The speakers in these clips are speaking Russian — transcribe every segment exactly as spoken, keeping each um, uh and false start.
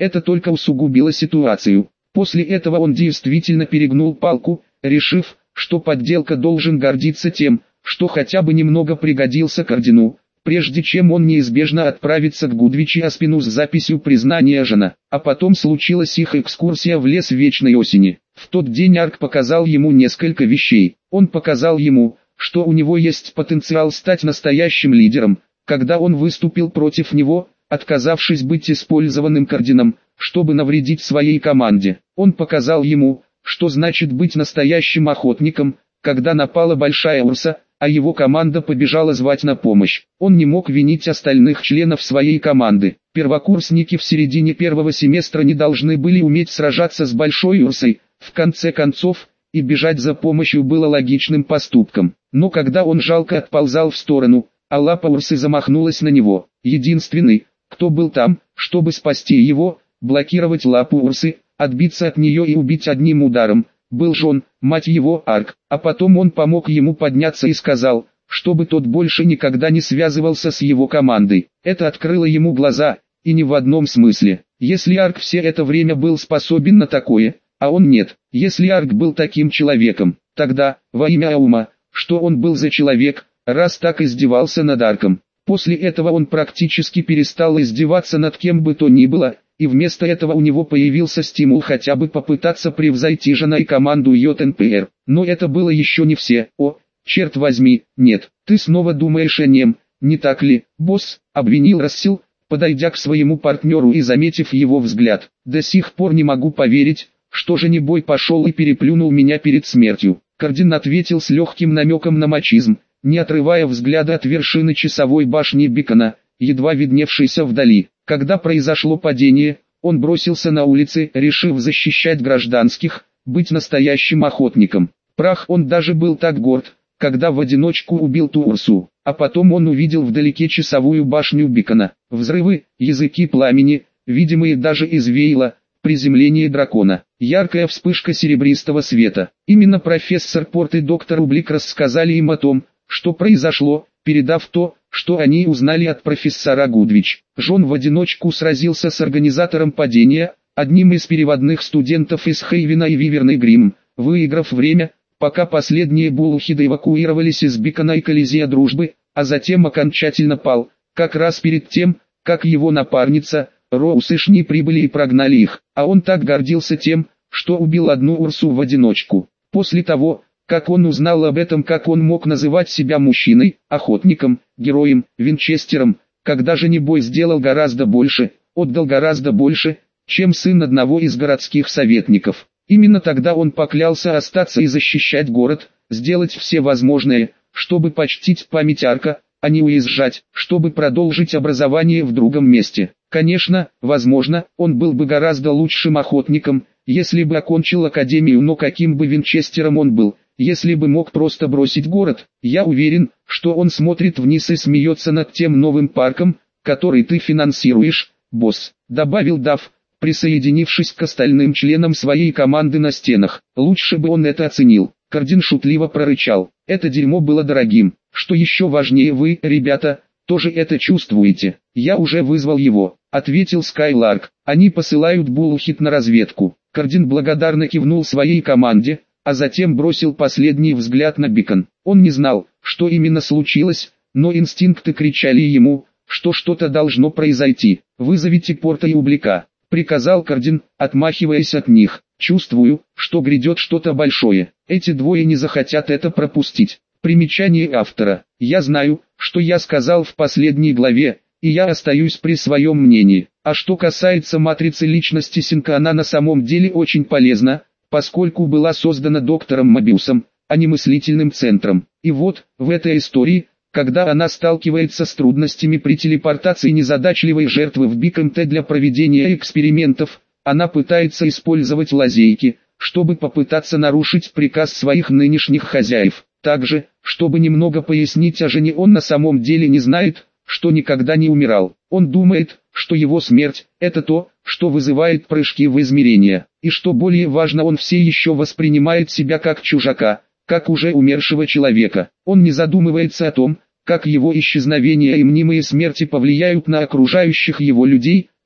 Это только усугубило ситуацию. После этого он действительно перегнул палку, решив, что подделка должен гордиться тем, что хотя бы немного пригодился к ордену, прежде чем он неизбежно отправится к Гудвичи Аспину с записью признания жена. А потом случилась их экскурсия в лес вечной осени. В тот день Арк показал ему несколько вещей. Он показал ему, что у него есть потенциал стать настоящим лидером, когда он выступил против него, отказавшись быть использованным Кардином, чтобы навредить своей команде. Он показал ему, что значит быть настоящим охотником, когда напала большая урса, а его команда побежала звать на помощь. Он не мог винить остальных членов своей команды. Первокурсники в середине первого семестра не должны были уметь сражаться с большой урсой, в конце концов, и бежать за помощью было логичным поступком. Но когда он жалко отползал в сторону, а лапа урсы замахнулась на него, единственный, кто был там, чтобы спасти его, блокировать лапу урсы, отбиться от нее и убить одним ударом, был Джон, мать его, Арк. А потом он помог ему подняться и сказал, чтобы тот больше никогда не связывался с его командой. Это открыло ему глаза, и не в одном смысле. Если Арк все это время был способен на такое, а он нет, если Арк был таким человеком, тогда, во имя Аума, что он был за человек, раз так издевался над Арком. После этого он практически перестал издеваться над кем бы то ни было, и вместо этого у него появился стимул хотя бы попытаться превзойти Жена и команду J N P R. Но это было еще не все. О, черт возьми, нет, ты снова думаешь о нем, не так ли, босс, обвинил Рассел, подойдя к своему партнеру и заметив его взгляд. До сих пор не могу поверить, что Женебой пошел и переплюнул меня перед смертью. Кардин ответил с легким намеком на мачизм, не отрывая взгляда от вершины часовой башни Бикона, едва видневшейся вдали. Когда произошло падение, он бросился на улицы, решив защищать гражданских, быть настоящим охотником. Прах, он даже был так горд, когда в одиночку убил ту урсу. А потом он увидел вдалеке часовую башню Бикона. Взрывы, языки пламени, видимые даже из Вейла, приземление дракона. Яркая вспышка серебристого света. Именно профессор Порт и доктор Ублик рассказали им о том, что произошло, передав то, что они узнали от профессора Гудвич. Джон в одиночку сразился с организатором падения, одним из переводных студентов из Хейвена и Виверный Грим, выиграв время, пока последние булухиды эвакуировались из Бикона и Колизея Дружбы, а затем окончательно пал, как раз перед тем, как его напарница, Роуз и Шни прибыли и прогнали их, а он так гордился тем, что убил одну урсу в одиночку. После того, как он узнал об этом, как он мог называть себя мужчиной, охотником, героем, Винчестером, когда Женебой сделал гораздо больше, отдал гораздо больше, чем сын одного из городских советников. Именно тогда он поклялся остаться и защищать город, сделать все возможное, чтобы почтить память Арка, а не уезжать, чтобы продолжить образование в другом месте. Конечно, возможно, он был бы гораздо лучшим охотником, если бы окончил академию, но каким бы Винчестером он был, если бы мог просто бросить город. Я уверен, что он смотрит вниз и смеется над тем новым парком, который ты финансируешь, босс, добавил Дав, присоединившись к остальным членам своей команды на стенах. Лучше бы он это оценил. Кардин шутливо прорычал. Это дерьмо было дорогим. Что еще важнее, вы, ребята, тоже это чувствуете. Я уже вызвал его, ответил Скайларк. Они посылают Булухит на разведку. Кардин благодарно кивнул своей команде, а затем бросил последний взгляд на Бикон. Он не знал, что именно случилось, но инстинкты кричали ему, что что-то должно произойти. «Вызовите Порта и Ублика», — приказал Кардин, отмахиваясь от них. «Чувствую, что грядет что-то большое. Эти двое не захотят это пропустить». Примечание автора. Я знаю, что я сказал в последней главе, и я остаюсь при своем мнении. А что касается матрицы личности Синка, она на самом деле очень полезна, поскольку была создана доктором Мобиусом, а не мыслительным центром. И вот, в этой истории, когда она сталкивается с трудностями при телепортации незадачливой жертвы в Бикон-Т для проведения экспериментов, она пытается использовать лазейки, чтобы попытаться нарушить приказ своих нынешних хозяев. Также, чтобы немного пояснить о Жене, он на самом деле не знает, что никогда не умирал. Он думает, что его смерть – это то, что вызывает прыжки в измерения. И что более важно, он все еще воспринимает себя как чужака, как уже умершего человека. Он не задумывается о том, как его исчезновение и мнимые смерти повлияют на окружающих его людей,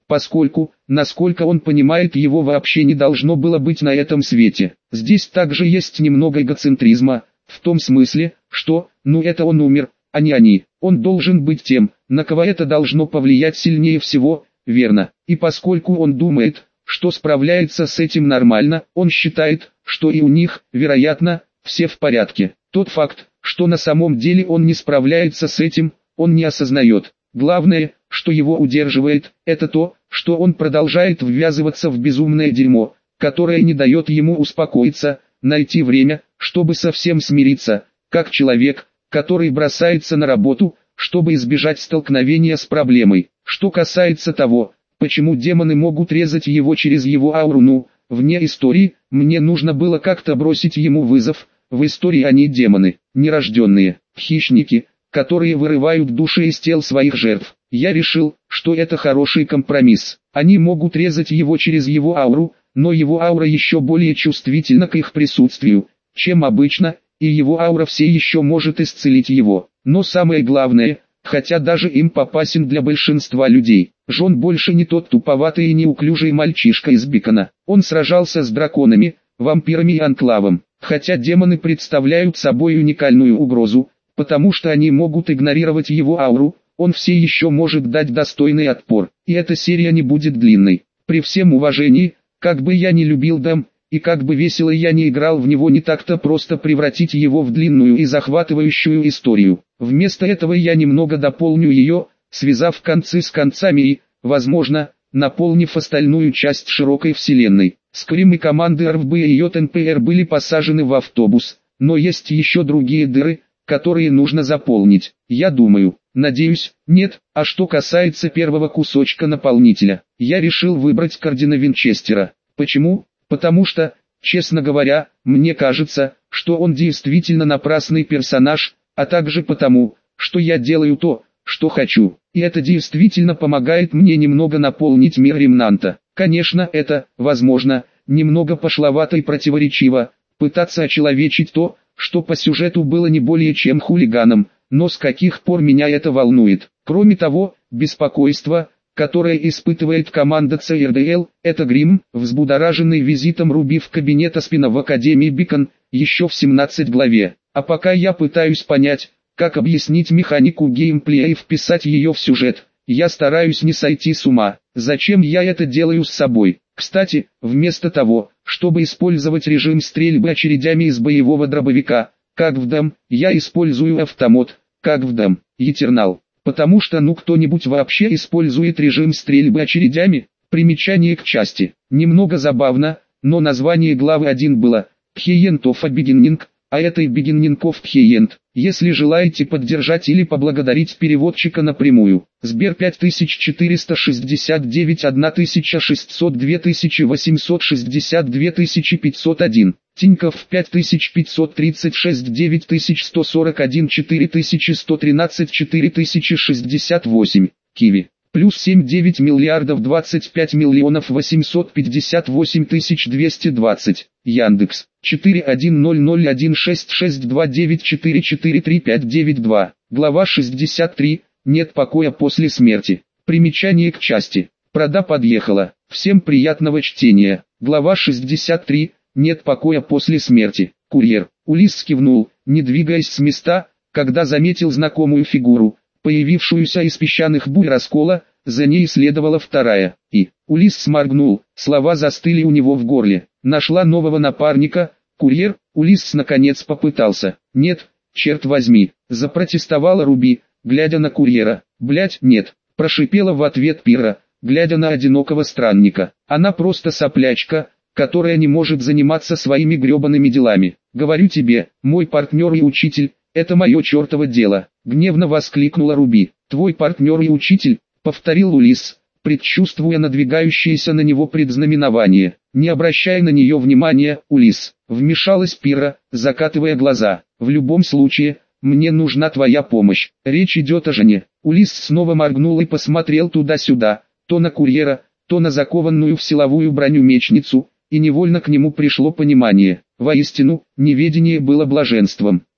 поскольку, насколько он понимает, его вообще не должно было быть на этом свете. Здесь также есть немного эгоцентризма, в том смысле, что, ну это он умер, а не они. Он должен быть тем, на кого это должно повлиять сильнее всего, верно. И поскольку он думает, что справляется с этим нормально, он считает, что и у них, вероятно, все в порядке. Тот факт, что на самом деле он не справляется с этим, он не осознает. Главное, что его удерживает, это то, что он продолжает ввязываться в безумное дерьмо, которое не дает ему успокоиться, найти время, чтобы совсем смириться, как человек, который бросается на работу, чтобы избежать столкновения с проблемой. Что касается того, почему демоны могут резать его через его ауру, ну, вне истории, мне нужно было как-то бросить ему вызов. В истории они демоны, нерожденные, хищники, которые вырывают души из тел своих жертв. Я решил, что это хороший компромисс. Они могут резать его через его ауру, но его аура еще более чувствительна к их присутствию, чем обычно, и его аура все еще может исцелить его. Но самое главное, хотя даже им опасен для большинства людей, Джон больше не тот туповатый и неуклюжий мальчишка из Бикона. Он сражался с драконами, вампирами и анклавом. Хотя демоны представляют собой уникальную угрозу, потому что они могут игнорировать его ауру, он все еще может дать достойный отпор. И эта серия не будет длинной. При всем уважении, как бы я ни любил Дэм, и как бы весело я не играл в него, не так-то просто превратить его в длинную и захватывающую историю. Вместо этого я немного дополню ее, связав концы с концами и, возможно, наполнив остальную часть широкой вселенной. Скрим и команды эр эф би и ай эн пи эр были посажены в автобус, но есть еще другие дыры, которые нужно заполнить. Я думаю, надеюсь, нет. А что касается первого кусочка наполнителя, я решил выбрать Кардина Винчестера. Почему? Потому что, честно говоря, мне кажется, что он действительно напрасный персонаж, а также потому, что я делаю то, что хочу. И это действительно помогает мне немного наполнить мир Ремнанта. Конечно, это, возможно, немного пошловато и противоречиво, пытаться очеловечить то, что по сюжету было не более чем хулиганом, но с каких пор меня это волнует. Кроме того, беспокойство, которое испытывает команда си эр ди эл, это грим, взбудораженный визитом Руби в кабинет Аспина в Академии Бикон, еще в семнадцатой главе. А пока я пытаюсь понять, как объяснить механику геймплея и вписать ее в сюжет, я стараюсь не сойти с ума. Зачем я это делаю с собой? Кстати, вместо того, чтобы использовать режим стрельбы очередями из боевого дробовика, как в Дэм, я использую автомат, как в Дэм, Eternal. Потому что ну кто-нибудь вообще использует режим стрельбы очередями? Примечание к части. Немного забавно, но название главы один было «Thaent of a Beginning», а это и Beginning of Thaent. Если желаете поддержать или поблагодарить переводчика напрямую, Сбер пять тысяч четыреста шестьдесят девять тысяча шестьсот два тысячи восемьсот шестьдесят два тысячи пятьсот один, Тинькофф пять тысяч пятьсот тридцать шесть девять тысяч сто сорок один четыре тысячи сто тринадцать четыре тысячи шестьдесят восемь, Киви. Плюс семь девять миллиардов двадцать пять миллионов восемьсот пятьдесят восемь тысяч двести двадцать. Яндекс. четыре один ноль ноль один шесть шесть два девять четыре четыре три пять девять два. Глава шестьдесят три. Нет покоя после смерти. Примечание к части. Прода подъехала. Всем приятного чтения. Глава шестьдесят три. Нет покоя после смерти. Курьер. Улисс кивнул, не двигаясь с места, когда заметил знакомую фигуру, появившуюся из песчаных бурь раскола, за ней следовала вторая, и Улисс сморгнул, слова застыли у него в горле. Нашла нового напарника, курьер. Улисс наконец попытался. Нет, черт возьми, запротестовала Руби, глядя на курьера. Блять, нет, прошипела в ответ Пира, глядя на одинокого странника. Она просто соплячка, которая не может заниматься своими гребаными делами. Говорю тебе, мой партнер и учитель, это мое чертово дело. Гневно воскликнула Руби. «Твой партнер и учитель», — повторил Улисс, предчувствуя надвигающееся на него предзнаменование. «Не обращай на нее внимания, Улисс», — вмешалась Пира, закатывая глаза. «В любом случае, мне нужна твоя помощь. Речь идет о жене». Улисс снова моргнул и посмотрел туда-сюда, то на курьера, то на закованную в силовую броню мечницу, и невольно к нему пришло понимание. Воистину, неведение было блаженством.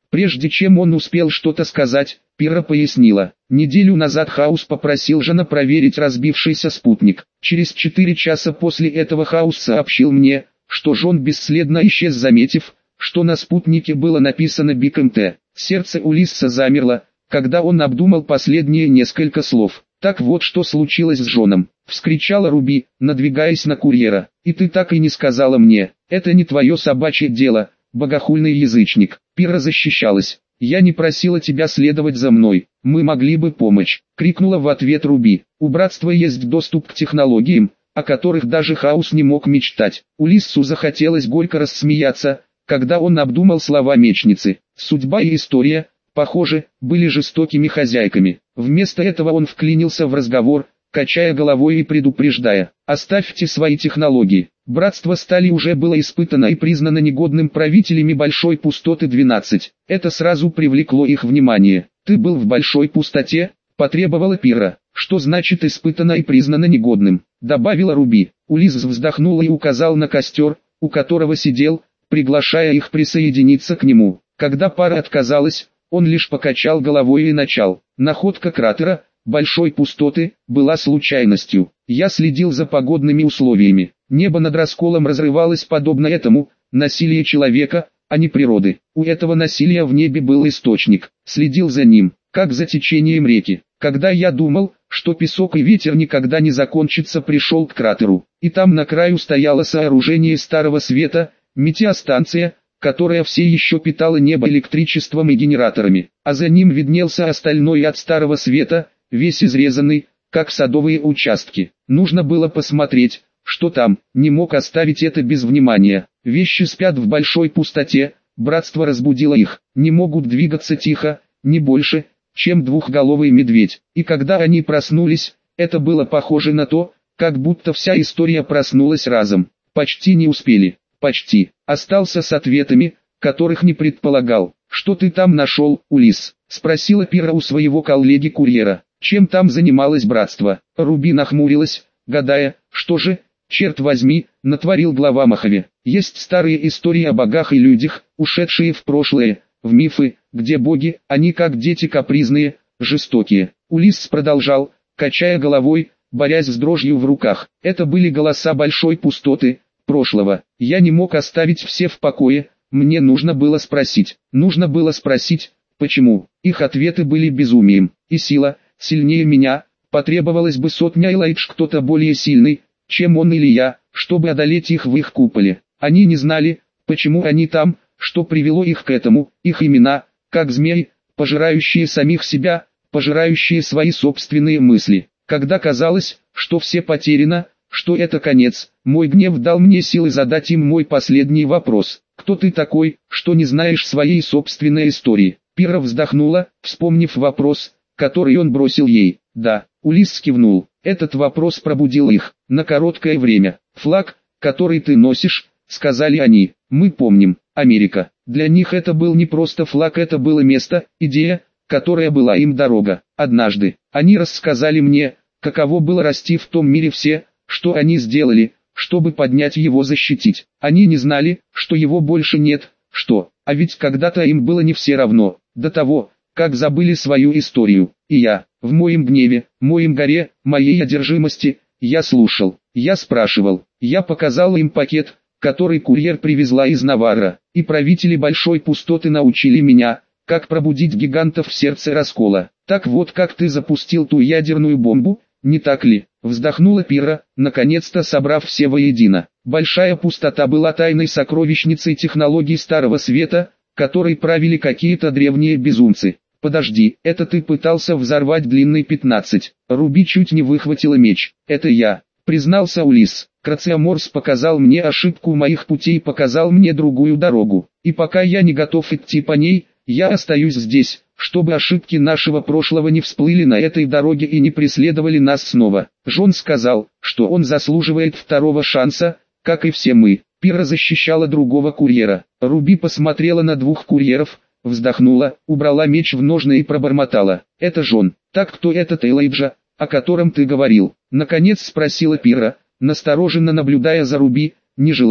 Прежде чем он успел что-то сказать, Пирра пояснила. Неделю назад Хаус попросил Жана проверить разбившийся спутник. Через четыре часа после этого Хаус сообщил мне, что Жон бесследно исчез, заметив, что на спутнике было написано Биг эм тэ. Сердце Улисса замерло, когда он обдумал последние несколько слов. «Так вот что случилось с Жоном», — вскричала Руби, надвигаясь на курьера. «И ты так и не сказала мне, это не твое собачье дело, богохульный язычник». Пирра защищалась. «Я не просила тебя следовать за мной, мы могли бы помочь», — крикнула в ответ Руби. «У братства есть доступ к технологиям, о которых даже Хаус не мог мечтать». Улиссу захотелось горько рассмеяться, когда он обдумал слова мечницы. Судьба и история, похоже, были жестокими хозяйками. Вместо этого он вклинился в разговор, качая головой и предупреждая: «Оставьте свои технологии». Братство стали уже было испытано и признано негодным правителями Большой Пустоты двенадцать. Это сразу привлекло их внимание. «Ты был в Большой Пустоте?» — потребовала Пирра. «Что значит испытано и признано негодным?» — добавила Руби. Улисс вздохнул и указал на костер, у которого сидел, приглашая их присоединиться к нему. Когда пара отказалась, он лишь покачал головой и начал. «Находка кратера Большой Пустоты была случайностью. Я следил за погодными условиями. Небо над расколом разрывалось подобно этому, насилие человека, а не природы. У этого насилия в небе был источник. Следил за ним, как за течением реки. Когда я думал, что песок и ветер никогда не закончатся, пришел к кратеру. И там на краю стояло сооружение Старого Света, метеостанция, которая все еще питала небо электричеством и генераторами. А за ним виднелся остальной от Старого Света, весь изрезанный, как садовые участки. Нужно было посмотреть, что там, не мог оставить это без внимания. Вещи спят в Большой Пустоте, братство разбудило их, не могут двигаться тихо, не больше, чем двухголовый медведь. И когда они проснулись, это было похоже на то, как будто вся история проснулась разом. Почти не успели, почти. Остался с ответами, которых не предполагал. «Что ты там нашел, Улисс?» — спросила Пирра у своего коллеги-курьера. «Чем там занималось братство?» Руби нахмурилась, гадая, что же, черт возьми, натворил глава Махове. Есть старые истории о богах и людях, ушедшие в прошлое, в мифы, где боги, они как дети капризные, жестокие. Улисс продолжал, качая головой, борясь с дрожью в руках. Это были голоса Большой Пустоты, прошлого. Я не мог оставить все в покое, мне нужно было спросить. Нужно было спросить, почему. Их ответы были безумием. И сила, сильнее меня, потребовалось бы сотня Элайдж, кто-то более сильный, чем он или я, чтобы одолеть их в их куполе. Они не знали, почему они там, что привело их к этому, их имена, как змеи, пожирающие самих себя, пожирающие свои собственные мысли. Когда казалось, что все потеряно, что это конец, мой гнев дал мне силы задать им мой последний вопрос. «Кто ты такой, что не знаешь своей собственной истории?» Пирра вздохнула, вспомнив вопрос, который он бросил ей. «Да», Улисс кивнул. Этот вопрос пробудил их. На короткое время. «Флаг, который ты носишь», — сказали они. «Мы помним, Америка». Для них это был не просто флаг, это было место, идея, которая была им дорога. Однажды, они рассказали мне, каково было расти в том мире, все, что они сделали, чтобы поднять его, защитить. Они не знали, что его больше нет, что, а ведь когда-то им было не все равно, до того, как забыли свою историю. И я, в моем гневе, моем горе, моей одержимости, я слушал, я спрашивал, я показал им пакет, который курьер привезла из Наварра, и правители Большой Пустоты научили меня, как пробудить гигантов в сердце раскола. Так вот, как ты запустил ту ядерную бомбу, не так ли? Вздохнула Пирра, наконец-то собрав все воедино. Большая Пустота была тайной сокровищницей технологий Старого Света, которой правили какие-то древние безумцы. Подожди, это ты пытался взорвать длинный пятнадцать. Руби чуть не выхватила меч. Это я, признался Улисс. Крациоморс показал мне ошибку моих путей, показал мне другую дорогу. И пока я не готов идти по ней, я остаюсь здесь, чтобы ошибки нашего прошлого не всплыли на этой дороге и не преследовали нас снова. Жон сказал, что он заслуживает второго шанса, как и все мы. Пирра защищала другого курьера. Руби посмотрела на двух курьеров, вздохнула, убрала меч в ножны и пробормотала. «Это Жон. Так кто этот Элайджа, о котором ты говорил?» Наконец спросила Пирра, настороженно наблюдая за Руби, не желая,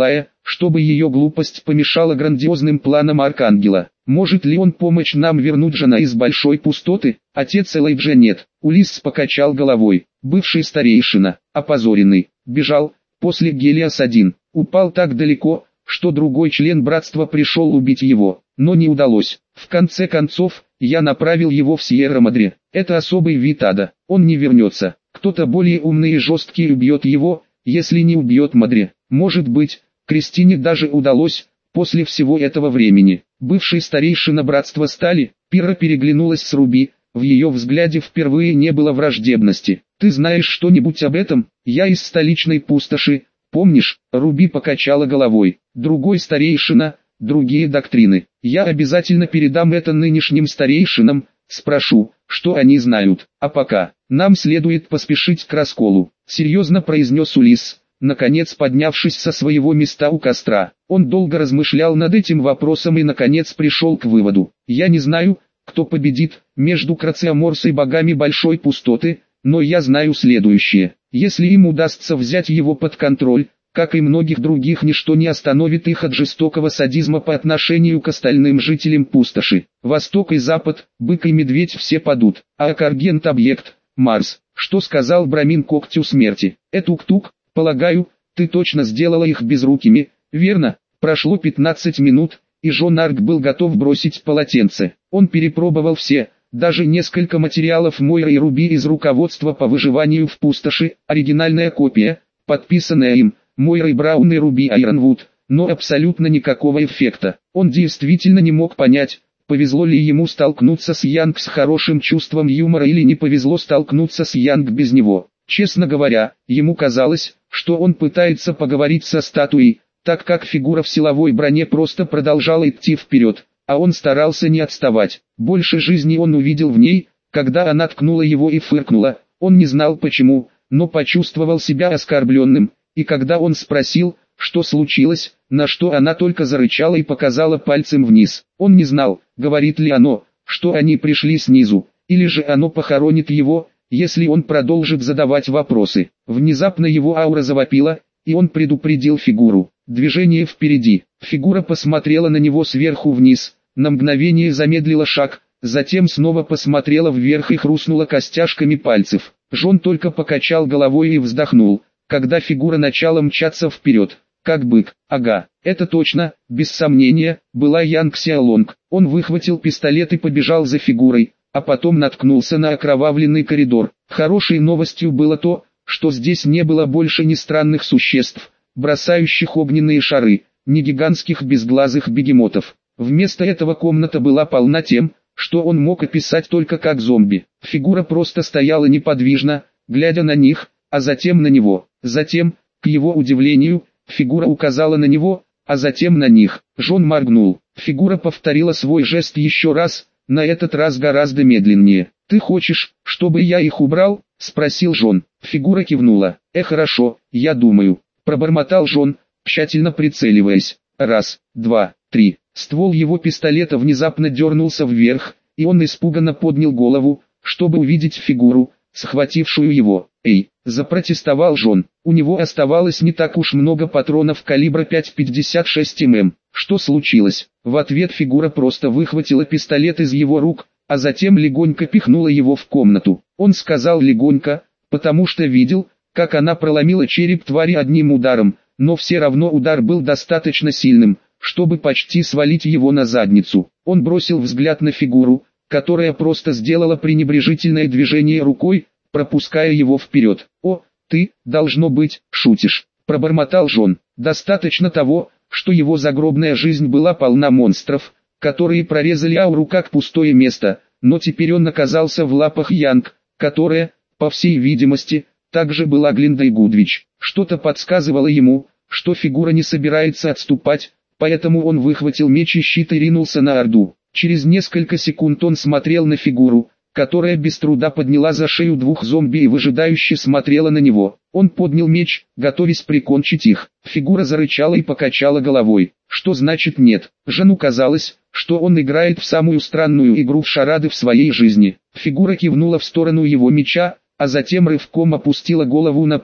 чтобы ее глупость помешала грандиозным планам Аркангела. Может ли он помочь нам вернуть жена из большой пустоты? Отец Элайджа нет. Улисс покачал головой. Бывший старейшина, опозоренный, бежал, после Гелиос один, упал так далеко, что другой член братства пришел убить его, но не удалось. В конце концов, я направил его в Сьерра-Мадре. Это особый вид ада, он не вернется. Кто-то более умный и жесткий убьет его, если не убьет Мадре. Может быть, Кристине даже удалось, после всего этого времени. Бывший старейшина братства стали, Пирра переглянулась с Руби, в ее взгляде впервые не было враждебности. «Ты знаешь что-нибудь об этом? Я из столичной пустоши, помнишь?» Руби покачала головой. «Другой старейшина, другие доктрины. Я обязательно передам это нынешним старейшинам, спрошу, что они знают. А пока, нам следует поспешить к расколу», серьезно произнес Улисс, наконец поднявшись со своего места у костра. Он долго размышлял над этим вопросом и наконец пришел к выводу. «Я не знаю, кто победит между Крациоморс и богами Большой Пустоты, но я знаю следующее. Если им удастся взять его под контроль, как и многих других, ничто не остановит их от жестокого садизма по отношению к остальным жителям пустоши. Восток и Запад, бык и медведь все падут, а Акаргент-объект, Марс, что сказал Брамин когтю смерти. Этук-тук, полагаю, ты точно сделала их безрукими, верно?» Прошло пятнадцать минут, и Жон Арк был готов бросить полотенце. Он перепробовал все, даже несколько материалов Мойры и Руби из руководства по выживанию в пустоши, оригинальная копия, подписанная им, Мойрой Браун и Руби Айронвуд, но абсолютно никакого эффекта. Он действительно не мог понять, повезло ли ему столкнуться с Янг с хорошим чувством юмора или не повезло столкнуться с Янг без него. Честно говоря, ему казалось, что он пытается поговорить со статуей, так как фигура в силовой броне просто продолжала идти вперед, а он старался не отставать. Больше жизни он увидел в ней, когда она ткнула его и фыркнула. Он не знал почему, но почувствовал себя оскорбленным, и когда он спросил, что случилось, на что она только зарычала и показала пальцем вниз. Он не знал, говорит ли оно, что они пришли снизу, или же оно похоронит его, если он продолжит задавать вопросы. Внезапно его аура завопила, и он предупредил фигуру. Движение впереди. Фигура посмотрела на него сверху вниз, на мгновение замедлила шаг, затем снова посмотрела вверх и хрустнула костяшками пальцев. Жон только покачал головой и вздохнул, когда фигура начала мчаться вперед, как бык. Ага, это точно, без сомнения, была Янг Сяолонг. Он выхватил пистолет и побежал за фигурой, а потом наткнулся на окровавленный коридор. Хорошей новостью было то, что здесь не было больше ни странных существ, бросающих огненные шары, ни гигантских безглазых бегемотов. Вместо этого комната была полна тем, что он мог описать только как зомби. Фигура просто стояла неподвижно, глядя на них, а затем на него. Затем, к его удивлению, фигура указала на него, а затем на них. Жон моргнул. Фигура повторила свой жест еще раз, на этот раз гораздо медленнее. «Ты хочешь, чтобы я их убрал?» — спросил Жон. Фигура кивнула. «Э, хорошо, я думаю», — пробормотал Жон, тщательно прицеливаясь. Раз, два, три. Ствол его пистолета внезапно дернулся вверх, и он испуганно поднял голову, чтобы увидеть фигуру, схватившую его. «Эй!» – запротестовал Жон. У него оставалось не так уж много патронов калибра пять пятьдесят шесть миллиметров. Что случилось? В ответ фигура просто выхватила пистолет из его рук, а затем легонько пихнула его в комнату. Он сказал легонько, потому что видел, как она проломила череп твари одним ударом, но все равно удар был достаточно сильным, чтобы почти свалить его на задницу. Он бросил взгляд на фигуру, которая просто сделала пренебрежительное движение рукой, пропуская его вперед. «О, ты, должно быть, шутишь», – пробормотал Жон. Достаточно того, что его загробная жизнь была полна монстров, которые прорезали ауру как пустое место, но теперь он оказался в лапах Янг, которая, по всей видимости, также была Глиндой Гудвич. Что-то подсказывало ему, что фигура не собирается отступать, поэтому он выхватил меч и щит и ринулся на Орду. Через несколько секунд он смотрел на фигуру, которая без труда подняла за шею двух зомби и выжидающе смотрела на него. Он поднял меч, готовясь прикончить их. Фигура зарычала и покачала головой. Что значит нет? Жону казалось, что он играет в самую странную игру в шарады в своей жизни. Фигура кивнула в сторону его меча, а затем рывком опустила голову на пол.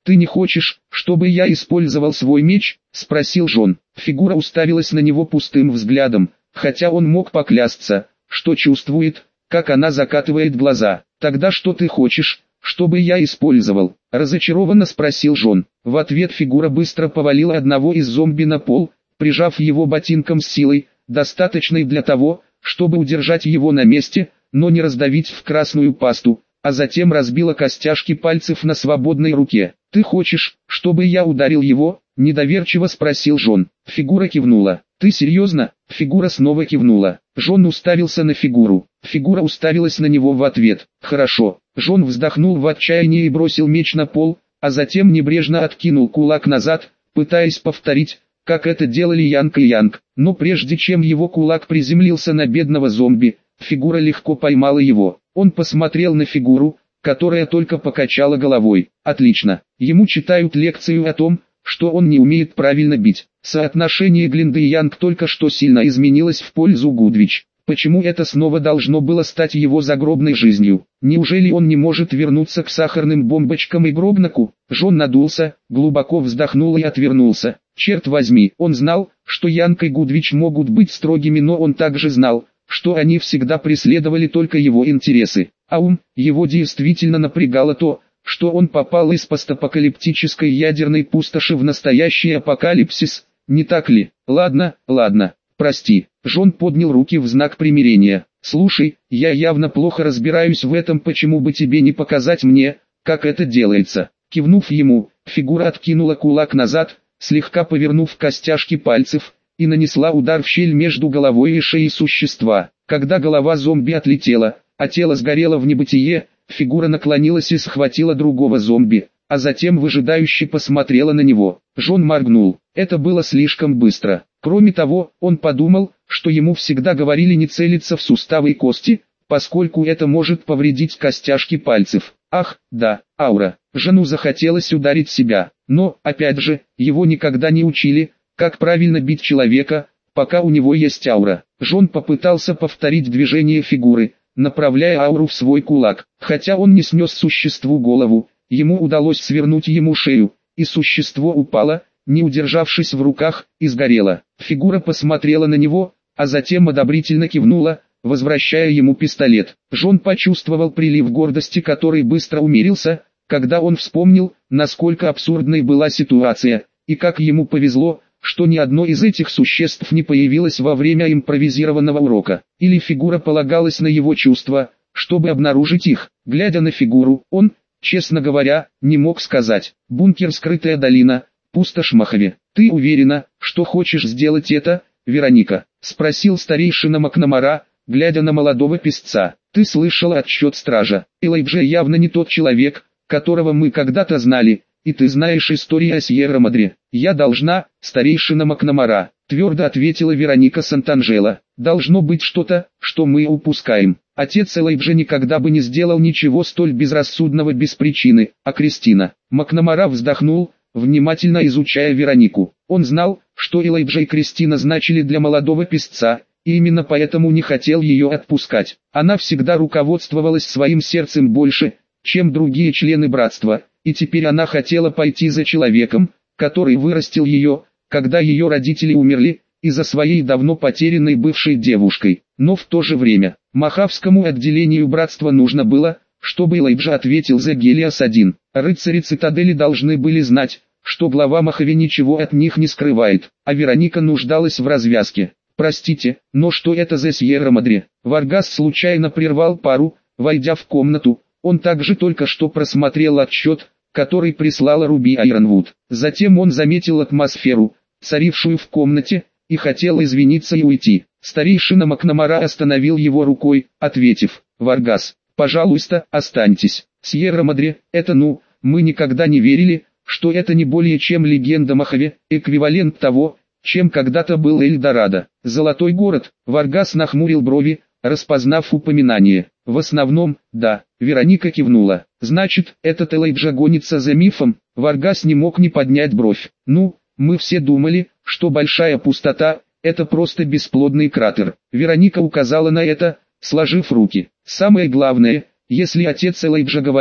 «Ты не хочешь, чтобы я использовал свой меч?» – спросил Жон. Фигура уставилась на него пустым взглядом, хотя он мог поклясться, что чувствует, как она закатывает глаза. «Тогда что ты хочешь, чтобы я использовал?» – разочарованно спросил Жон. В ответ фигура быстро повалила одного из зомби на пол, прижав его ботинком с силой, достаточной для того, чтобы удержать его на месте, но не раздавить в красную пасту, а затем разбила костяшки пальцев на свободной руке. «Ты хочешь, чтобы я ударил его?» – недоверчиво спросил Жон. Фигура кивнула. «Ты серьезно?» – фигура снова кивнула. Жон уставился на фигуру. Фигура уставилась на него в ответ. «Хорошо». Жон вздохнул в отчаянии и бросил меч на пол, а затем небрежно откинул кулак назад, пытаясь повторить, как это делали Янг и Янг. Но прежде чем его кулак приземлился на бедного зомби, фигура легко поймала его. Он посмотрел на фигуру, которая только покачала головой. «Отлично. Ему читают лекцию о том, что он не умеет правильно бить». Соотношение Глинды и Янг только что сильно изменилось в пользу Гудвич. Почему это снова должно было стать его загробной жизнью? Неужели он не может вернуться к сахарным бомбочкам и гробнаку? Жон надулся, глубоко вздохнул и отвернулся. Черт возьми, он знал, что Янг и Гудвич могут быть строгими, но он также знал, что они всегда преследовали только его интересы. А ум, его действительно напрягало то, что он попал из постапокалиптической ядерной пустоши в настоящий апокалипсис, не так ли? Ладно, ладно, прости. Жон поднял руки в знак примирения. «Слушай, я явно плохо разбираюсь в этом, почему бы тебе не показать мне, как это делается?» Кивнув ему, фигура откинула кулак назад, слегка повернув костяшки пальцев, и нанесла удар в щель между головой и шеей существа. Когда голова зомби отлетела, а тело сгорело в небытие, фигура наклонилась и схватила другого зомби, а затем выжидающе посмотрела на него. Жон моргнул. Это было слишком быстро. Кроме того, он подумал, что ему всегда говорили не целиться в суставы и кости, поскольку это может повредить костяшки пальцев. Ах, да, аура. Жену захотелось ударить себя, но, опять же, его никогда не учили, как правильно бить человека, пока у него есть аура. Жон попытался повторить движение фигуры, направляя ауру в свой кулак. Хотя он не снес существу голову, ему удалось свернуть ему шею, и существо упало, не удержавшись в руках, и сгорело. Фигура посмотрела на него, а затем одобрительно кивнула, возвращая ему пистолет. Жон почувствовал прилив гордости, который быстро умерился, когда он вспомнил, насколько абсурдной была ситуация, и как ему повезло, что ни одно из этих существ не появилось во время импровизированного урока. Или фигура полагалась на его чувства, чтобы обнаружить их. Глядя на фигуру, он, честно говоря, не мог сказать. «Бункер, скрытая долина, пустошь Мохаве. Ты уверена, что хочешь сделать это, Вероника?» — спросил старейшина Макнамара, глядя на молодого песца. «Ты слышала отчет стража. Элайджа явно не тот человек, которого мы когда-то знали, и ты знаешь историю о Сьерра-Мадре». «Я должна, старейшина Макнамара», — твердо ответила Вероника Сантанжела. «Должно быть что-то, что мы упускаем. Отец Элайджа никогда бы не сделал ничего столь безрассудного без причины, а Кристина». Макнамара вздохнул, внимательно изучая Веронику. Он знал, что Элайджа и Кристина значили для молодого песца, и именно поэтому не хотел ее отпускать. Она всегда руководствовалась своим сердцем больше, чем другие члены братства, и теперь она хотела пойти за человеком, который вырастил ее, когда ее родители умерли, и за своей давно потерянной бывшей девушкой. Но в то же время, Мохавскому отделению братства нужно было, чтобы Элайджа ответил за Гелиос один. Рыцари цитадели должны были знать, что глава Мохаве ничего от них не скрывает, а Вероника нуждалась в развязке. «Простите, но что это за Сьерра-Мадре?» Варгас случайно прервал пару, войдя в комнату. Он также только что просмотрел отчет, который прислала Руби Айронвуд. Затем он заметил атмосферу, царившую в комнате, и хотел извиниться и уйти. Старейшина Макнамара остановил его рукой, ответив: «Варгас, пожалуйста, останьтесь. Сьерра-Мадре, это ну, мы никогда не верили, что это не более чем легенда Мохаве, эквивалент того, чем когда-то был Эльдорадо. Золотой город». Варгас нахмурил брови, распознав упоминание. «В основном, да», Вероника кивнула. «Значит, этот Элайджа гонится за мифом?» Варгас не мог не поднять бровь. «Ну, мы все думали, что большая пустота – это просто бесплодный кратер». Вероника указала на это, сложив руки. «Самое главное, если отец Элайджа говорит,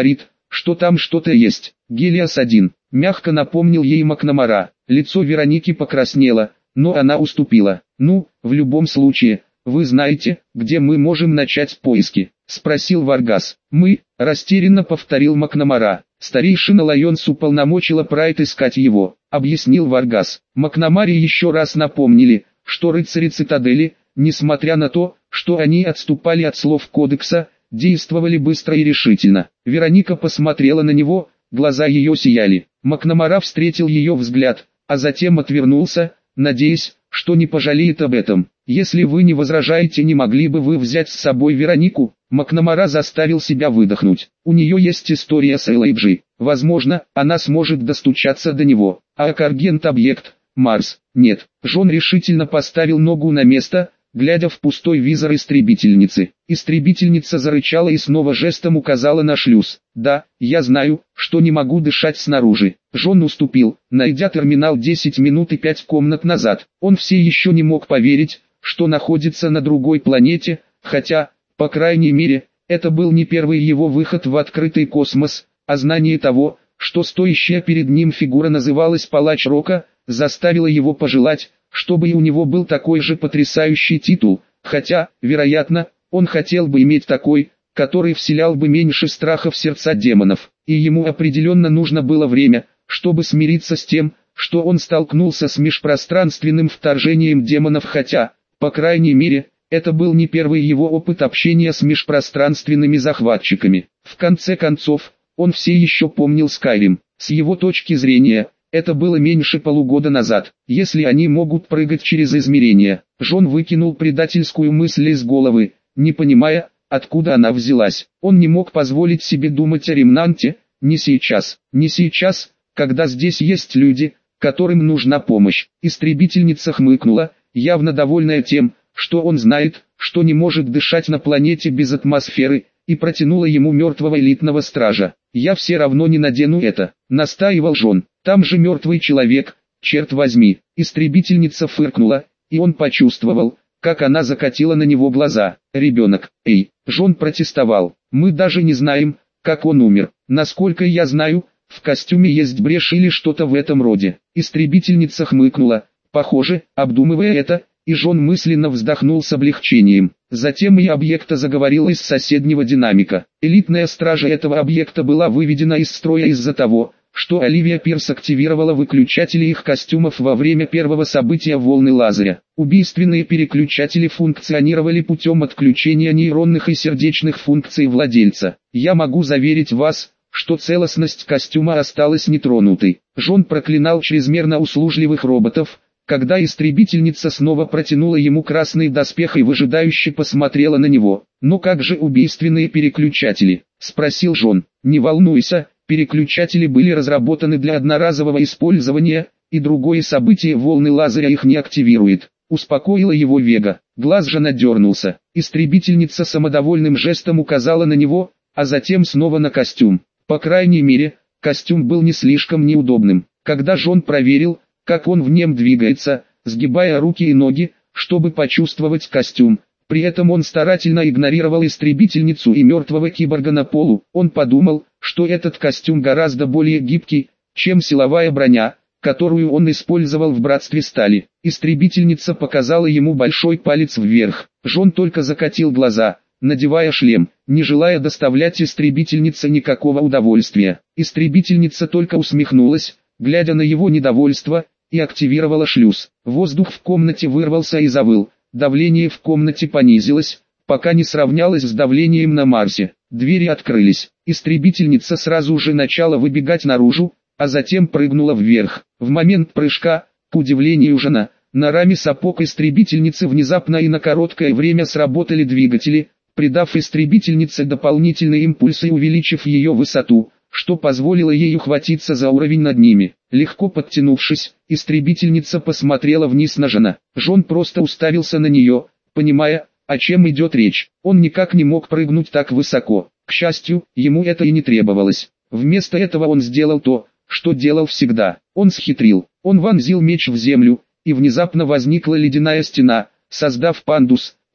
что там что-то есть. Гелиос один, мягко напомнил ей Макнамара. Лицо Вероники покраснело, но она уступила. «Ну, в любом случае, вы знаете, где мы можем начать поиски?» — спросил Варгас. «Мы», — растерянно повторил Макнамара. «Старейшина Лайонс уполномочила Прайд искать его», — объяснил Варгас. Макнамаре еще раз напомнили, что рыцари цитадели, несмотря на то, что они отступали от слов кодекса, действовали быстро и решительно. Вероника посмотрела на него, глаза ее сияли. Макнамара встретил ее взгляд, а затем отвернулся, надеясь, что не пожалеет об этом. «Если вы не возражаете, не могли бы вы взять с собой Веронику?» Макнамара заставил себя выдохнуть. У нее есть история с эл эй джи. Возможно, она сможет достучаться до него. А Каргент-объект, Марс, нет. Джон решительно поставил ногу на место, глядя в пустой визор истребительницы. Истребительница зарычала и снова жестом указала на шлюз. «Да, я знаю, что не могу дышать снаружи». Джон уступил, найдя терминал десять минут и пять комнат назад. Он все еще не мог поверить, что находится на другой планете, хотя, по крайней мере, это был не первый его выход в открытый космос, а знание того, что стоящая перед ним фигура называлась Палач Рока, заставило его пожелать, чтобы и у него был такой же потрясающий титул, хотя, вероятно, он хотел бы иметь такой, который вселял бы меньше страха в сердца демонов, и ему определенно нужно было время, чтобы смириться с тем, что он столкнулся с межпространственным вторжением демонов, хотя, по крайней мере, это был не первый его опыт общения с межпространственными захватчиками. В конце концов, он все еще помнил Скайрим. С его точки зрения, это было меньше полугода назад. Если они могут прыгать через измерения, Джон выкинул предательскую мысль из головы, не понимая, откуда она взялась. Он не мог позволить себе думать о Ремнанте, не сейчас, не сейчас, когда здесь есть люди, которым нужна помощь. Истребительница хмыкнула, явно довольная тем, что он знает, что не может дышать на планете без атмосферы, и протянула ему мертвого элитного стража. «Я все равно не надену это», — настаивал Джон. «Там же мертвый человек, черт возьми». Истребительница фыркнула, и он почувствовал, как она закатила на него глаза. «Ребенок, эй!» Джон протестовал. «Мы даже не знаем, как он умер. Насколько я знаю, в костюме есть брешь или что-то в этом роде». Истребительница хмыкнула, похоже, обдумывая это, и Джон мысленно вздохнул с облегчением. Затем и объекта заговорила из соседнего динамика. Элитная стража этого объекта была выведена из строя из-за того, что Оливия Пирс активировала выключатели их костюмов во время первого события волны лазеря. Убийственные переключатели функционировали путем отключения нейронных и сердечных функций владельца. «Я могу заверить вас, что целостность костюма осталась нетронутой». Джон проклинал чрезмерно услужливых роботов, когда истребительница снова протянула ему красный доспех и выжидающе посмотрела на него. «Ну как же убийственные переключатели?» – спросил Джон. «Не волнуйся, переключатели были разработаны для одноразового использования, и другое событие волны лазеря их не активирует», – успокоила его Вега. Глаз Жана дернулся. Истребительница самодовольным жестом указала на него, а затем снова на костюм. По крайней мере, костюм был не слишком неудобным. Когда Джон проверил, как он в нем двигается, сгибая руки и ноги, чтобы почувствовать костюм. При этом он старательно игнорировал истребительницу и мертвого киборга на полу. Он подумал, что этот костюм гораздо более гибкий, чем силовая броня, которую он использовал в Братстве Стали. Истребительница показала ему большой палец вверх. Джон только закатил глаза, надевая шлем, не желая доставлять истребительнице никакого удовольствия. Истребительница только усмехнулась, глядя на его недовольство, и активировала шлюз. Воздух в комнате вырвался и завыл. Давление в комнате понизилось, пока не сравнялось с давлением на Марсе. Двери открылись. Истребительница сразу же начала выбегать наружу, а затем прыгнула вверх. В момент прыжка, к удивлению Жана, на раме сапог истребительницы внезапно и на короткое время сработали двигатели, придав истребительнице дополнительный импульс и увеличив ее высоту, что позволило ей ухватиться за уровень над ними. Легко подтянувшись, истребительница посмотрела вниз на Жана. Джон просто уставился на нее, понимая, о чем идет речь. Он никак не мог прыгнуть так высоко. К счастью, ему это и не требовалось. Вместо этого он сделал то, что делал всегда. Он схитрил. Он вонзил меч в землю, и внезапно возникла ледяная стена, создав пандус,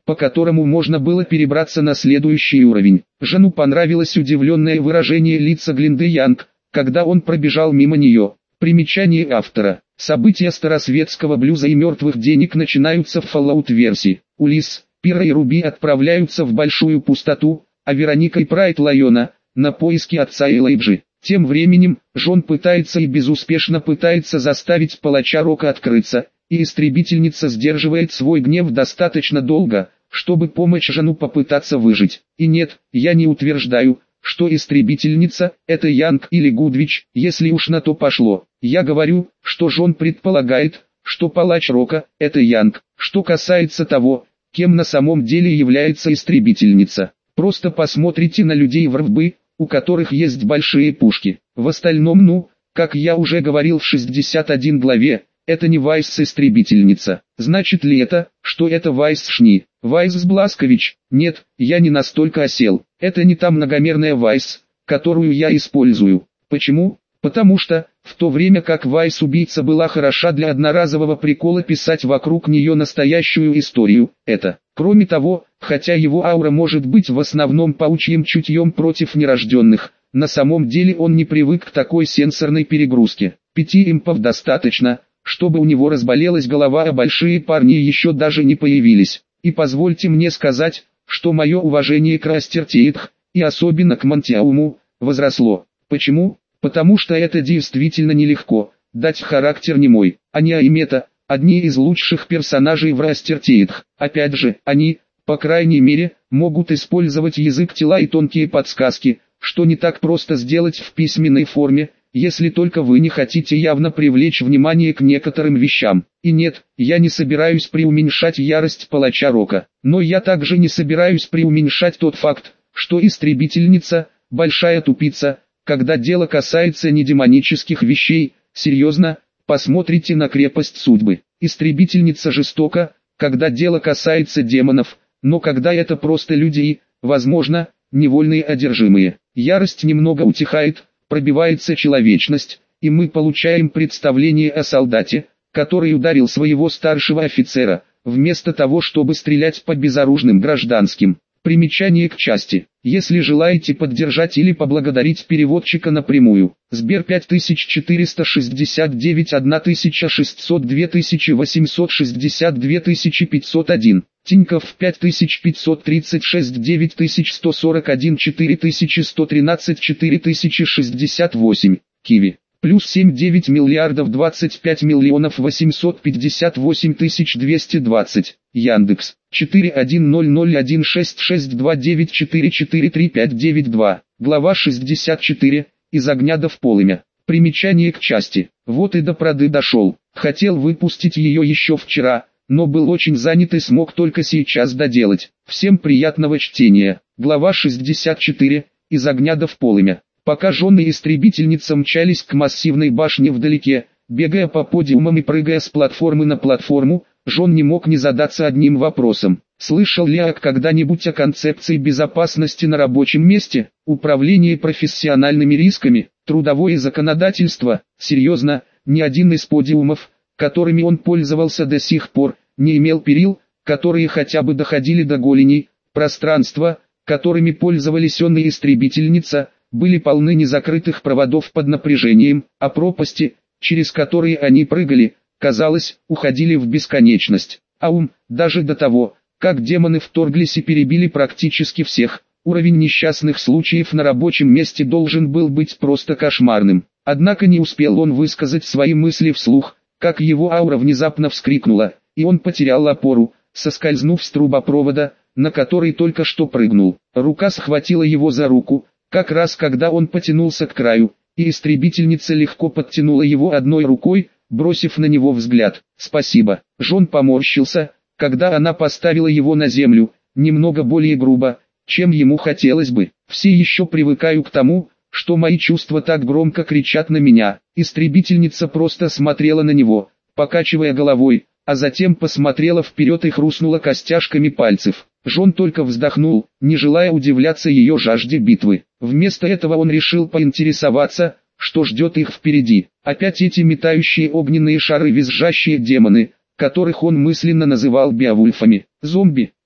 по которому можно было перебраться на следующий уровень. Жану понравилось удивленное выражение лица Глинды Янг, когда он пробежал мимо нее. Примечание автора. События старосветского блюза и мертвых денег начинаются в Fallout-версии. Улисс, Пира и Руби отправляются в большую пустоту, а Вероника и Прайд Лайона – на поиски отца Элайджи. Тем временем, Джон пытается и безуспешно пытается заставить палача Рока открыться, и истребительница сдерживает свой гнев достаточно долго, чтобы помочь Жану попытаться выжить. И нет, я не утверждаю, что истребительница – это Янг или Гудвич, если уж на то пошло. Я говорю, что Джон предполагает, что палач Рока – это Янг. Что касается того, кем на самом деле является истребительница. Просто посмотрите на людей в РВБ, у которых есть большие пушки. В остальном, ну, как я уже говорил в шестьдесят первой главе, это не Вайс-истребительница. Значит ли это, что это Вайс-шни? Вайс-Бласкович? Нет, я не настолько осел. Это не та многомерная Вайс, которую я использую. Почему? Потому что, в то время как Вайс-убийца была хороша для одноразового прикола писать вокруг нее настоящую историю, это. Кроме того, хотя его аура может быть в основном паучьим чутьем против нерожденных, на самом деле он не привык к такой сенсорной перегрузке. Пяти импов достаточно, чтобы у него разболелась голова, а большие парни еще даже не появились. И позвольте мне сказать, что мое уважение к Растерти-Итх, и особенно к Мантиауму, возросло. Почему? Потому что это действительно нелегко, дать характер не мой, а не Аймета, одни из лучших персонажей в Растерти-Итх. Опять же, они, по крайней мере, могут использовать язык тела и тонкие подсказки, что не так просто сделать в письменной форме, если только вы не хотите явно привлечь внимание к некоторым вещам. И нет, я не собираюсь преуменьшать ярость палача Рока, но я также не собираюсь преуменьшать тот факт, что истребительница – большая тупица, когда дело касается не демонических вещей. Серьезно, посмотрите на крепость судьбы. Истребительница жестока, когда дело касается демонов, но когда это просто люди и, возможно, невольные одержимые. Ярость немного утихает, пробивается человечность, и мы получаем представление о солдате, который ударил своего старшего офицера, вместо того чтобы стрелять по безоружным гражданским. Примечание к части. Если желаете поддержать или поблагодарить переводчика напрямую, Сбер пять тысяч четыреста шестьдесят девять тысяча шестьсот два тысячи восемьсот шестьдесят два тысячи пятьсот один, Тинькофф пять тысяч пятьсот тридцать шесть девять тысяч сто сорок один четыре тысячи сто тринадцать четыре тысячи шестьдесят восемь, Киви. Плюс семь девять миллиардов двадцать пять миллионов восемьсот пятьдесят восемь тысяч двести двадцать. Яндекс. четыре один ноль ноль один шесть шесть два девять четыре четыре три пять девять два. Глава шестьдесят четыре. Из огня до в полымя. Примечание к части. Вот и до проды дошел. Хотел выпустить ее еще вчера, но был очень занят и смог только сейчас доделать. Всем приятного чтения. Глава шестьдесят четыре. Из огня до в полымя. Пока Джон и истребительница мчались к массивной башне вдалеке, бегая по подиумам и прыгая с платформы на платформу, Джон не мог не задаться одним вопросом. Слышал ли Ак когда-нибудь о концепции безопасности на рабочем месте, управлении профессиональными рисками, трудовое законодательство? Серьезно, ни один из подиумов, которыми он пользовался до сих пор, не имел перил, которые хотя бы доходили до голеней. Пространства, которыми пользовались он и истребительница, были полны незакрытых проводов под напряжением, а пропасти, через которые они прыгали, казалось, уходили в бесконечность. Аум, даже до того, как демоны вторглись и перебили практически всех, уровень несчастных случаев на рабочем месте должен был быть просто кошмарным. Однако не успел он высказать свои мысли вслух, как его аура внезапно вскрикнула, и он потерял опору, соскользнув с трубопровода, на который только что прыгнул. Рука схватила его за руку, как раз когда он потянулся к краю, и истребительница легко подтянула его одной рукой, бросив на него взгляд. «Спасибо». Джон поморщился, когда она поставила его на землю, немного более грубо, чем ему хотелось бы. «Все еще привыкаю к тому, что мои чувства так громко кричат на меня». Истребительница просто смотрела на него, покачивая головой, а затем посмотрела вперед и хрустнула костяшками пальцев. Джон только вздохнул, не желая удивляться ее жажде битвы. Вместо этого он решил поинтересоваться, что ждет их впереди. Опять эти метающие огненные шары, визжащие демоны, которых он мысленно называл биовульфами. Зомби,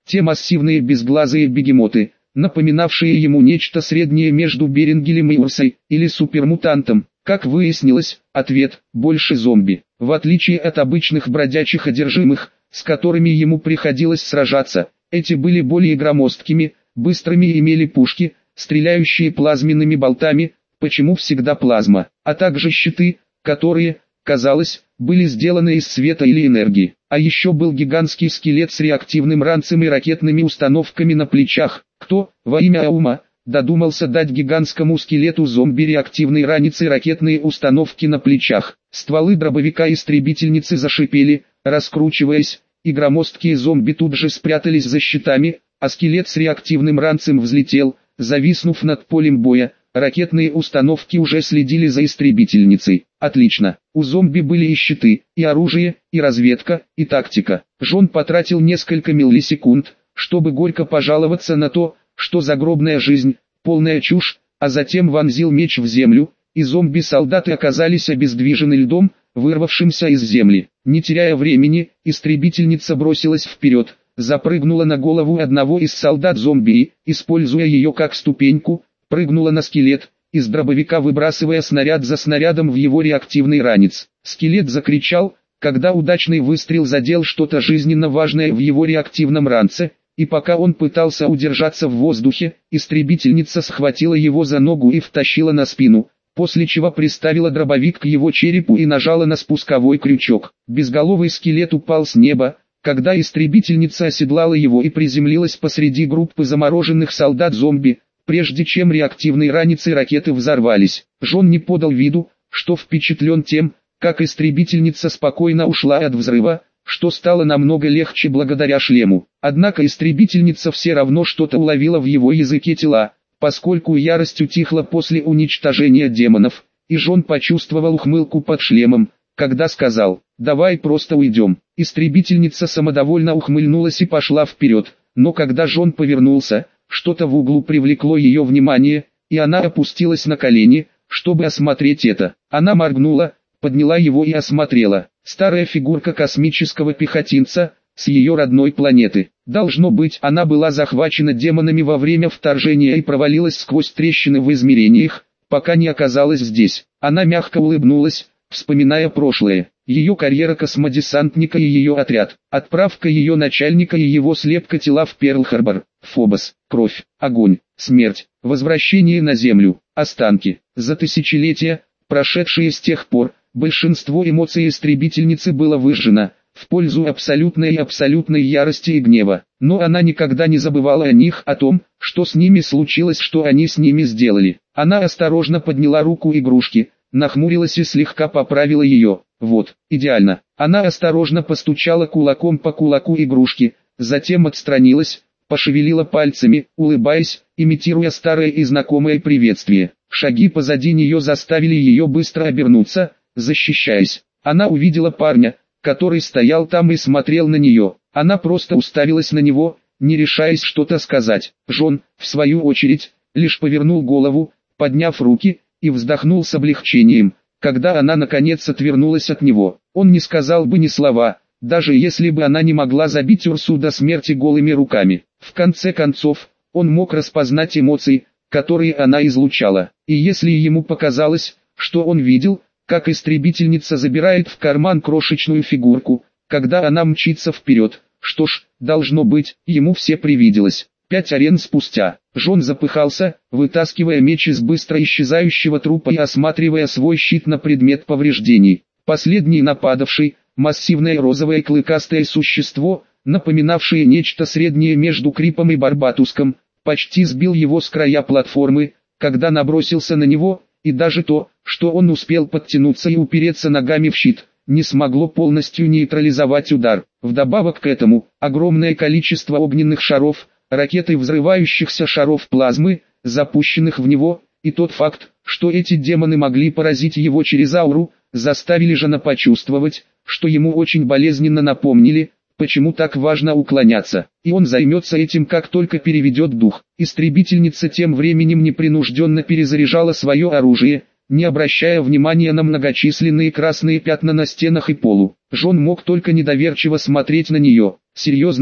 Те массивные безглазые бегемоты, напоминавшие ему нечто среднее между Беренгелем и Урсой, или супермутантом. Как выяснилось, ответ – больше зомби. В отличие от обычных бродячих одержимых, с которыми ему приходилось сражаться, эти были более громоздкими, быстрыми и имели пушки, стреляющие плазменными болтами, почему всегда плазма, а также щиты, которые, казалось, были сделаны из света или энергии. А еще был гигантский скелет с реактивным ранцем и ракетными установками на плечах. Кто, во имя Аума, додумался дать гигантскому скелету зомби реактивный ранец и ракетные установки на плечах? Стволы дробовика истребительницы зашипели, раскручиваясь, и громоздкие зомби тут же спрятались за щитами, а скелет с реактивным ранцем взлетел, зависнув над полем боя. Ракетные установки уже следили за истребительницей. Отлично. У зомби были и щиты, и оружие, и разведка, и тактика. Джон потратил несколько миллисекунд, чтобы горько пожаловаться на то, что загробная жизнь – полная чушь, а затем вонзил меч в землю, и зомби-солдаты оказались обездвижены льдом, вырвавшимся из земли. Не теряя времени, истребительница бросилась вперед, запрыгнула на голову одного из солдат-зомби и, используя ее как ступеньку, прыгнула на скелет, из дробовика выбрасывая снаряд за снарядом в его реактивный ранец. Скелет закричал, когда удачный выстрел задел что-то жизненно важное в его реактивном ранце, и пока он пытался удержаться в воздухе, истребительница схватила его за ногу и втащила на спину, после чего приставила дробовик к его черепу и нажала на спусковой крючок. Безголовый скелет упал с неба, когда истребительница оседлала его и приземлилась посреди группы замороженных солдат-зомби, прежде чем реактивные ранец и ракеты взорвались. Джон не подал виду, что впечатлен тем, как истребительница спокойно ушла от взрыва, что стало намного легче благодаря шлему. Однако истребительница все равно что-то уловила в его языке тела, поскольку ярость утихла после уничтожения демонов, и Джон почувствовал ухмылку под шлемом, когда сказал: «Давай просто уйдем». Истребительница самодовольно ухмыльнулась и пошла вперед, но когда Джон повернулся, что-то в углу привлекло ее внимание, и она опустилась на колени, чтобы осмотреть это. Она моргнула, подняла его и осмотрела. Старая фигурка космического пехотинца, с ее родной планеты. Должно быть, она была захвачена демонами во время вторжения и провалилась сквозь трещины в измерениях, пока не оказалась здесь. Она мягко улыбнулась, вспоминая прошлое. Ее карьера космодесантника и ее отряд. Отправка ее начальника и его слепка тела в Перл-Харбор. Фобос. Кровь. Огонь. Смерть. Возвращение на Землю. Останки. За тысячелетия, прошедшие с тех пор, большинство эмоций истребительницы было выжжено, в пользу абсолютной и абсолютной ярости и гнева. Но она никогда не забывала о них, о том, что с ними случилось, что они с ними сделали. Она осторожно подняла руку игрушки, нахмурилась и слегка поправила ее. Вот, идеально. Она осторожно постучала кулаком по кулаку игрушки, затем отстранилась, пошевелила пальцами, улыбаясь, имитируя старое и знакомое приветствие. Шаги позади нее заставили ее быстро обернуться, защищаясь. Она увидела парня, который стоял там и смотрел на нее. Она просто уставилась на него, не решаясь что-то сказать. Джон, в свою очередь, лишь повернул голову, подняв руки, и вздохнул с облегчением, когда она наконец отвернулась от него. Он не сказал бы ни слова, даже если бы она не могла забить Урсу до смерти голыми руками. В конце концов, он мог распознать эмоции, которые она излучала. И если ему показалось, что он видел, как истребительница забирает в карман крошечную фигурку, когда она мчится вперед, что ж, должно быть, ему все привиделось. Пять арен спустя, Джон запыхался, вытаскивая меч из быстро исчезающего трупа и осматривая свой щит на предмет повреждений. Последний нападавший, массивное розовое клыкастое существо, напоминавшее нечто среднее между Крипом и Барбатуском, почти сбил его с края платформы, когда набросился на него, и даже то, что он успел подтянуться и упереться ногами в щит, не смогло полностью нейтрализовать удар. Вдобавок к этому, огромное количество огненных шаров, ракет и взрывающихся шаров плазмы, запущенных в него, и тот факт, что эти демоны могли поразить его через ауру, заставили Жана почувствовать, что ему очень болезненно напомнили, почему так важно уклоняться, и он займется этим, как только переведет дух. Истребительница тем временем непринужденно перезаряжала свое оружие, не обращая внимания на многочисленные красные пятна на стенах и полу. Джон мог только недоверчиво смотреть на нее. Серьезно,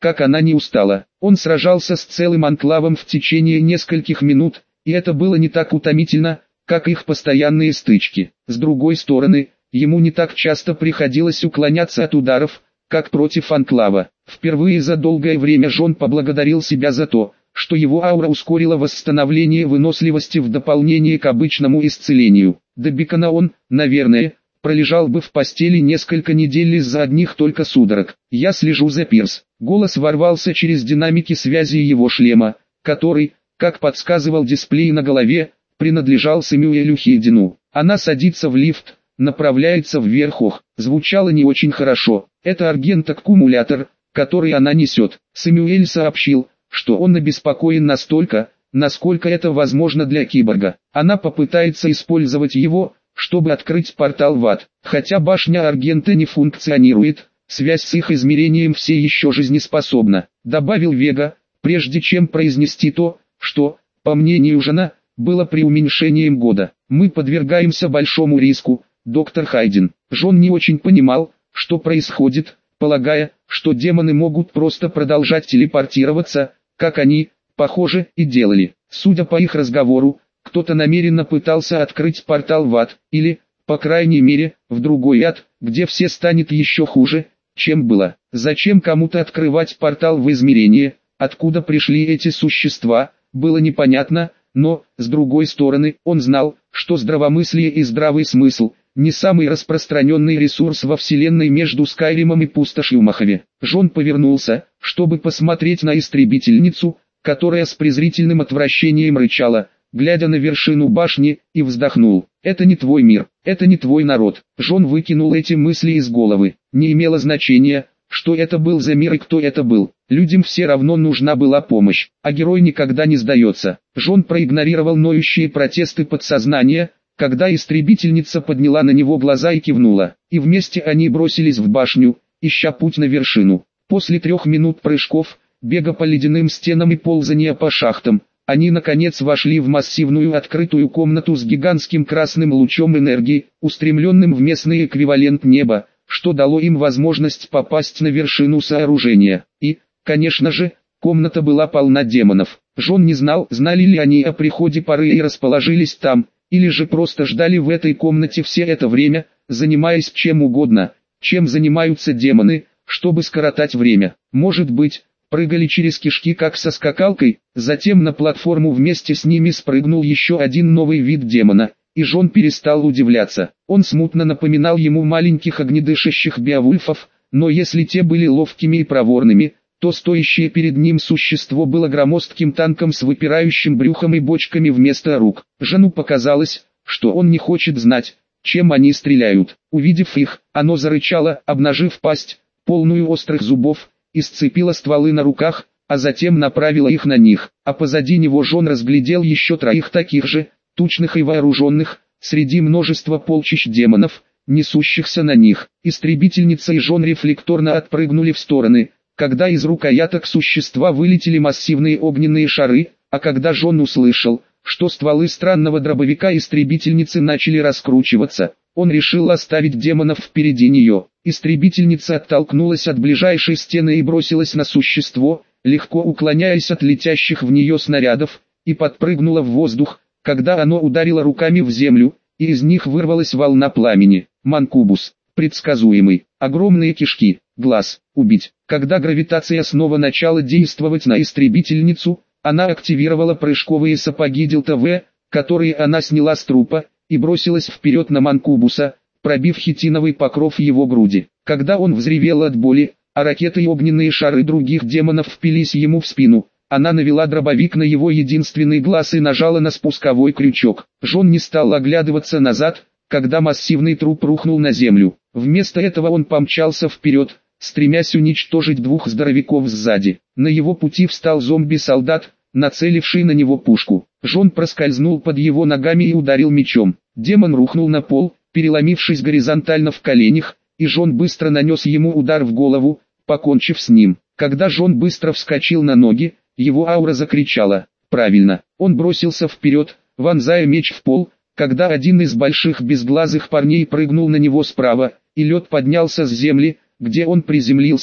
как она не устала. Он сражался с целым анклавом в течение нескольких минут, и это было не так утомительно, как их постоянные стычки. С другой стороны, ему не так часто приходилось уклоняться от ударов, как против анклава. Впервые за долгое время Джон поблагодарил себя за то, что его аура ускорила восстановление выносливости в дополнение к обычному исцелению. До Бикона он, наверное, пролежал бы в постели несколько недель из-за одних только судорог. «Я слежу за Пирс». Голос ворвался через динамики связи его шлема, который, как подсказывал дисплей на голове, принадлежал Сэмюэлю Хейдену. Она садится в лифт, направляется вверх. Ох, звучало не очень хорошо. Это аргент-аккумулятор, который она несет. Сэмюэль сообщил, что он обеспокоен настолько, насколько это возможно для киборга. Она попытается использовать его, чтобы открыть портал в ад. Хотя башня Аргента не функционирует, связь с их измерением все еще жизнеспособна, добавил Вега, прежде чем произнести то, что, по мнению Жена, было преуменьшением года. Мы подвергаемся большому риску, доктор Хайден. Джон не очень понимал, что происходит, полагая, что демоны могут просто продолжать телепортироваться, как они, похоже, и делали. Судя по их разговору, кто-то намеренно пытался открыть портал в ад, или, по крайней мере, в другой ад, где все станет еще хуже, чем было. Зачем кому-то открывать портал в измерение, откуда пришли эти существа, было непонятно, но, с другой стороны, он знал, что здравомыслие и здравый смысл – не самый распространенный ресурс во вселенной между Скайримом и пустошью Мохаве. Джон повернулся, чтобы посмотреть на истребительницу, которая с презрительным отвращением рычала, глядя на вершину башни, и вздохнул. «Это не твой мир, это не твой народ». Джон выкинул эти мысли из головы. Не имело значения, что это был за мир и кто это был. Людям все равно нужна была помощь, а герой никогда не сдается. Джон проигнорировал ноющие протесты подсознания, когда истребительница подняла на него глаза и кивнула, и вместе они бросились в башню, ища путь на вершину. После трех минут прыжков, бега по ледяным стенам и ползания по шахтам, они наконец вошли в массивную открытую комнату с гигантским красным лучом энергии, устремленным в местный эквивалент неба, что дало им возможность попасть на вершину сооружения. И, конечно же, комната была полна демонов. Джон не знал, знали ли они о приходе поры и расположились там, или же просто ждали в этой комнате все это время, занимаясь чем угодно, чем занимаются демоны, чтобы скоротать время. Может быть, прыгали через кишки как со скакалкой, затем на платформу вместе с ними спрыгнул еще один новый вид демона, и Джон перестал удивляться. Он смутно напоминал ему маленьких огнедышащих беовульфов, но если те были ловкими и проворными, то стоящее перед ним существо было громоздким танком с выпирающим брюхом и бочками вместо рук. Жену показалось, что он не хочет знать, чем они стреляют. Увидев их, оно зарычало, обнажив пасть, полную острых зубов, и сцепило стволы на руках, а затем направило их на них. А позади него Джон разглядел еще троих таких же, тучных и вооруженных, среди множества полчищ демонов, несущихся на них. Истребительница и Джон рефлекторно отпрыгнули в стороны, когда из рукояток существа вылетели массивные огненные шары, а когда Джон услышал, что стволы странного дробовика истребительницы начали раскручиваться, он решил оставить демонов впереди нее. Истребительница оттолкнулась от ближайшей стены и бросилась на существо, легко уклоняясь от летящих в нее снарядов, и подпрыгнула в воздух, когда оно ударило руками в землю, и из них вырвалась волна пламени. Манкубус, предсказуемый, огромные кишки, глаз, убить. Когда гравитация снова начала действовать на истребительницу, она активировала прыжковые сапоги Дельта В, которые она сняла с трупа, и бросилась вперед на Манкубуса, пробив хитиновый покров его груди. Когда он взревел от боли, а ракеты и огненные шары других демонов впились ему в спину, она навела дробовик на его единственный глаз и нажала на спусковой крючок. Джон не стал оглядываться назад, когда массивный труп рухнул на землю. Вместо этого он помчался вперед, стремясь уничтожить двух здоровяков сзади. На его пути встал зомби-солдат, нацеливший на него пушку. Джон проскользнул под его ногами и ударил мечом. Демон рухнул на пол, переломившись горизонтально в коленях, и Джон быстро нанес ему удар в голову, покончив с ним. Когда Джон быстро вскочил на ноги, его аура закричала. Правильно, он бросился вперед, вонзая меч в пол, когда один из больших безглазых парней прыгнул на него справа, и лед поднялся с земли, где он приземлился,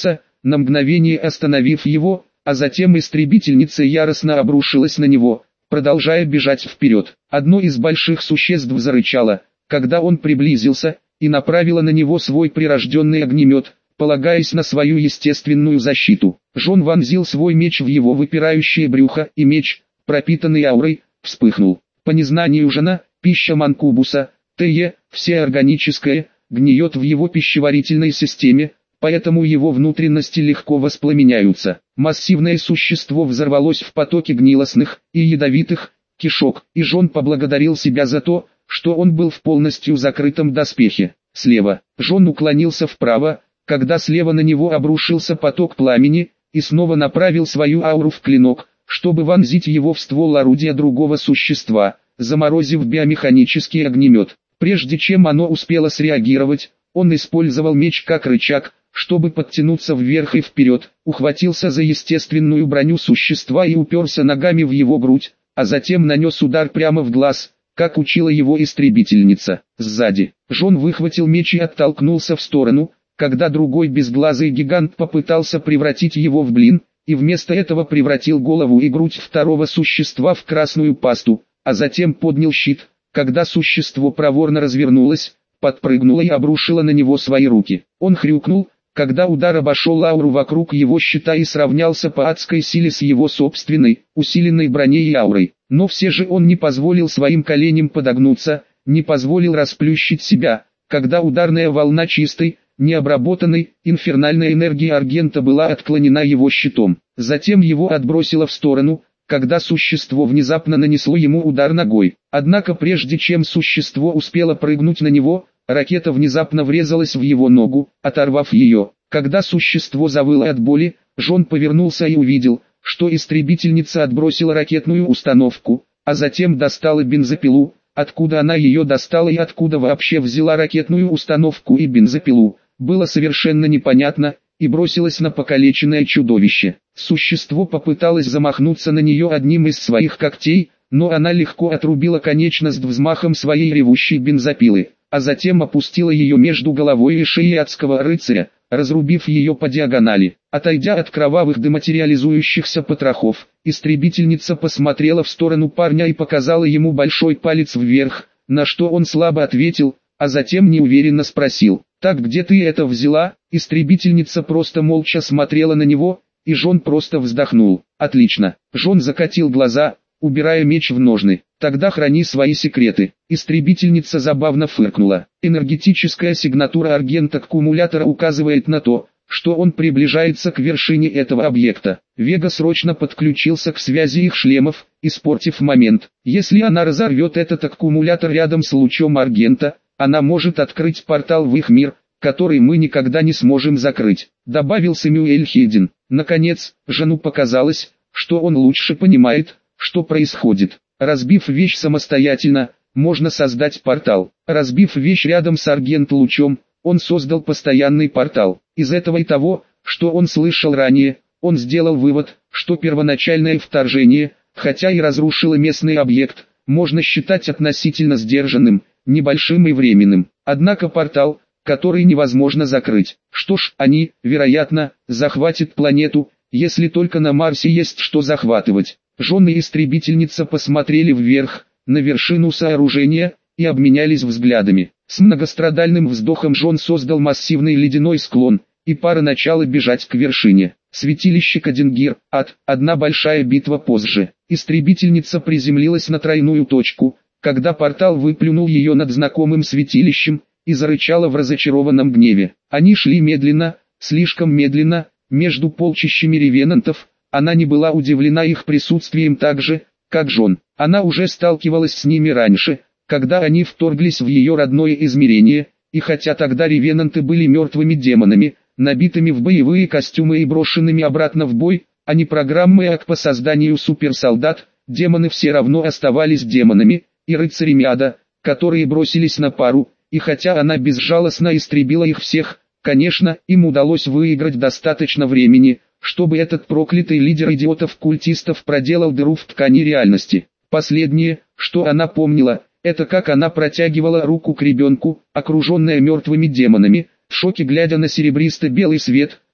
на мгновение остановив его, а затем истребительница яростно обрушилась на него, продолжая бежать вперед. Одно из больших существ зарычало, когда он приблизился, и направило на него свой прирожденный огнемет, полагаясь на свою естественную защиту. Жон вонзил свой меч в его выпирающее брюхо, и меч, пропитанный аурой, вспыхнул. По незнанию Жона, пища манкубуса, Те, всеорганическое, гниет в его пищеварительной системе, поэтому его внутренности легко воспламеняются. Массивное существо взорвалось в потоке гнилостных и ядовитых кишок, и Жон поблагодарил себя за то, что он был в полностью закрытом доспехе. Слева, Жон уклонился вправо, когда слева на него обрушился поток пламени, и снова направил свою ауру в клинок, чтобы вонзить его в ствол орудия другого существа, заморозив биомеханический огнемет. Прежде чем оно успело среагировать, он использовал меч как рычаг, чтобы подтянуться вверх и вперед, ухватился за естественную броню существа и уперся ногами в его грудь, а затем нанес удар прямо в глаз, как учила его истребительница. Сзади, Жон выхватил меч и оттолкнулся в сторону, когда другой безглазый гигант попытался превратить его в блин, и вместо этого превратил голову и грудь второго существа в красную пасту, а затем поднял щит, когда существо проворно развернулось, подпрыгнуло и обрушило на него свои руки. Он хрюкнул, когда удар обошел ауру вокруг его щита и сравнялся по адской силе с его собственной, усиленной броней и аурой. Но все же он не позволил своим коленям подогнуться, не позволил расплющить себя, когда ударная волна чистой, необработанной, инфернальной энергии Аргента была отклонена его щитом. Затем его отбросило в сторону, когда существо внезапно нанесло ему удар ногой. Однако прежде чем существо успело прыгнуть на него, ракета внезапно врезалась в его ногу, оторвав ее. Когда существо завыло от боли, Жон повернулся и увидел, что истребительница отбросила ракетную установку, а затем достала бензопилу. Откуда она ее достала и откуда вообще взяла ракетную установку и бензопилу, было совершенно непонятно, и бросилась на покалеченное чудовище. Существо попыталось замахнуться на нее одним из своих когтей, но она легко отрубила конечность взмахом своей ревущей бензопилы, а затем опустила ее между головой и шеей адского рыцаря, разрубив ее по диагонали. Отойдя от кровавых дематериализующихся потрохов, истребительница посмотрела в сторону парня и показала ему большой палец вверх, на что он слабо ответил, а затем неуверенно спросил: «Так где ты это взяла?» Истребительница просто молча смотрела на него, и Жон просто вздохнул. «Отлично». Жон закатил глаза, убирая меч в ножны. «Тогда храни свои секреты». Истребительница забавно фыркнула. Энергетическая сигнатура Аргента аккумулятора указывает на то, что он приближается к вершине этого объекта. Вега срочно подключился к связи их шлемов, испортив момент. Если она разорвет этот аккумулятор рядом с лучом Аргента, она может открыть портал в их мир, который мы никогда не сможем закрыть, добавил Сэмюэль Хейден. Наконец, Жону показалось, что он лучше понимает, что происходит. Разбив вещь самостоятельно, можно создать портал. Разбив вещь рядом с Аргент-лучом, он создал постоянный портал. Из этого и того, что он слышал ранее, он сделал вывод, что первоначальное вторжение, хотя и разрушило местный объект, можно считать относительно сдержанным, небольшим и временным. Однако портал, который невозможно закрыть. Что ж, они, вероятно, захватят планету, если только на Марсе есть что захватывать. Жон и истребительница посмотрели вверх, на вершину сооружения, и обменялись взглядами. С многострадальным вздохом Жон создал массивный ледяной склон, и пара начала бежать к вершине. Святилище Кадингир, ад, одна большая битва позже. Истребительница приземлилась на тройную точку, когда портал выплюнул ее над знакомым святилищем, и зарычала в разочарованном гневе. Они шли медленно, слишком медленно, между полчищами ревенантов. Она не была удивлена их присутствием так же, как Жон. Она уже сталкивалась с ними раньше, когда они вторглись в ее родное измерение, и хотя тогда ревенанты были мертвыми демонами, набитыми в боевые костюмы и брошенными обратно в бой, а не программой АК по созданию суперсолдат, демоны все равно оставались демонами, и рыцарями ада, которые бросились на пару, и хотя она безжалостно истребила их всех, конечно, им удалось выиграть достаточно времени, чтобы этот проклятый лидер идиотов-культистов проделал дыру в ткани реальности. Последнее, что она помнила, это как она протягивала руку к ребенку, окруженная мертвыми демонами, в шоке глядя на серебристо-белый свет,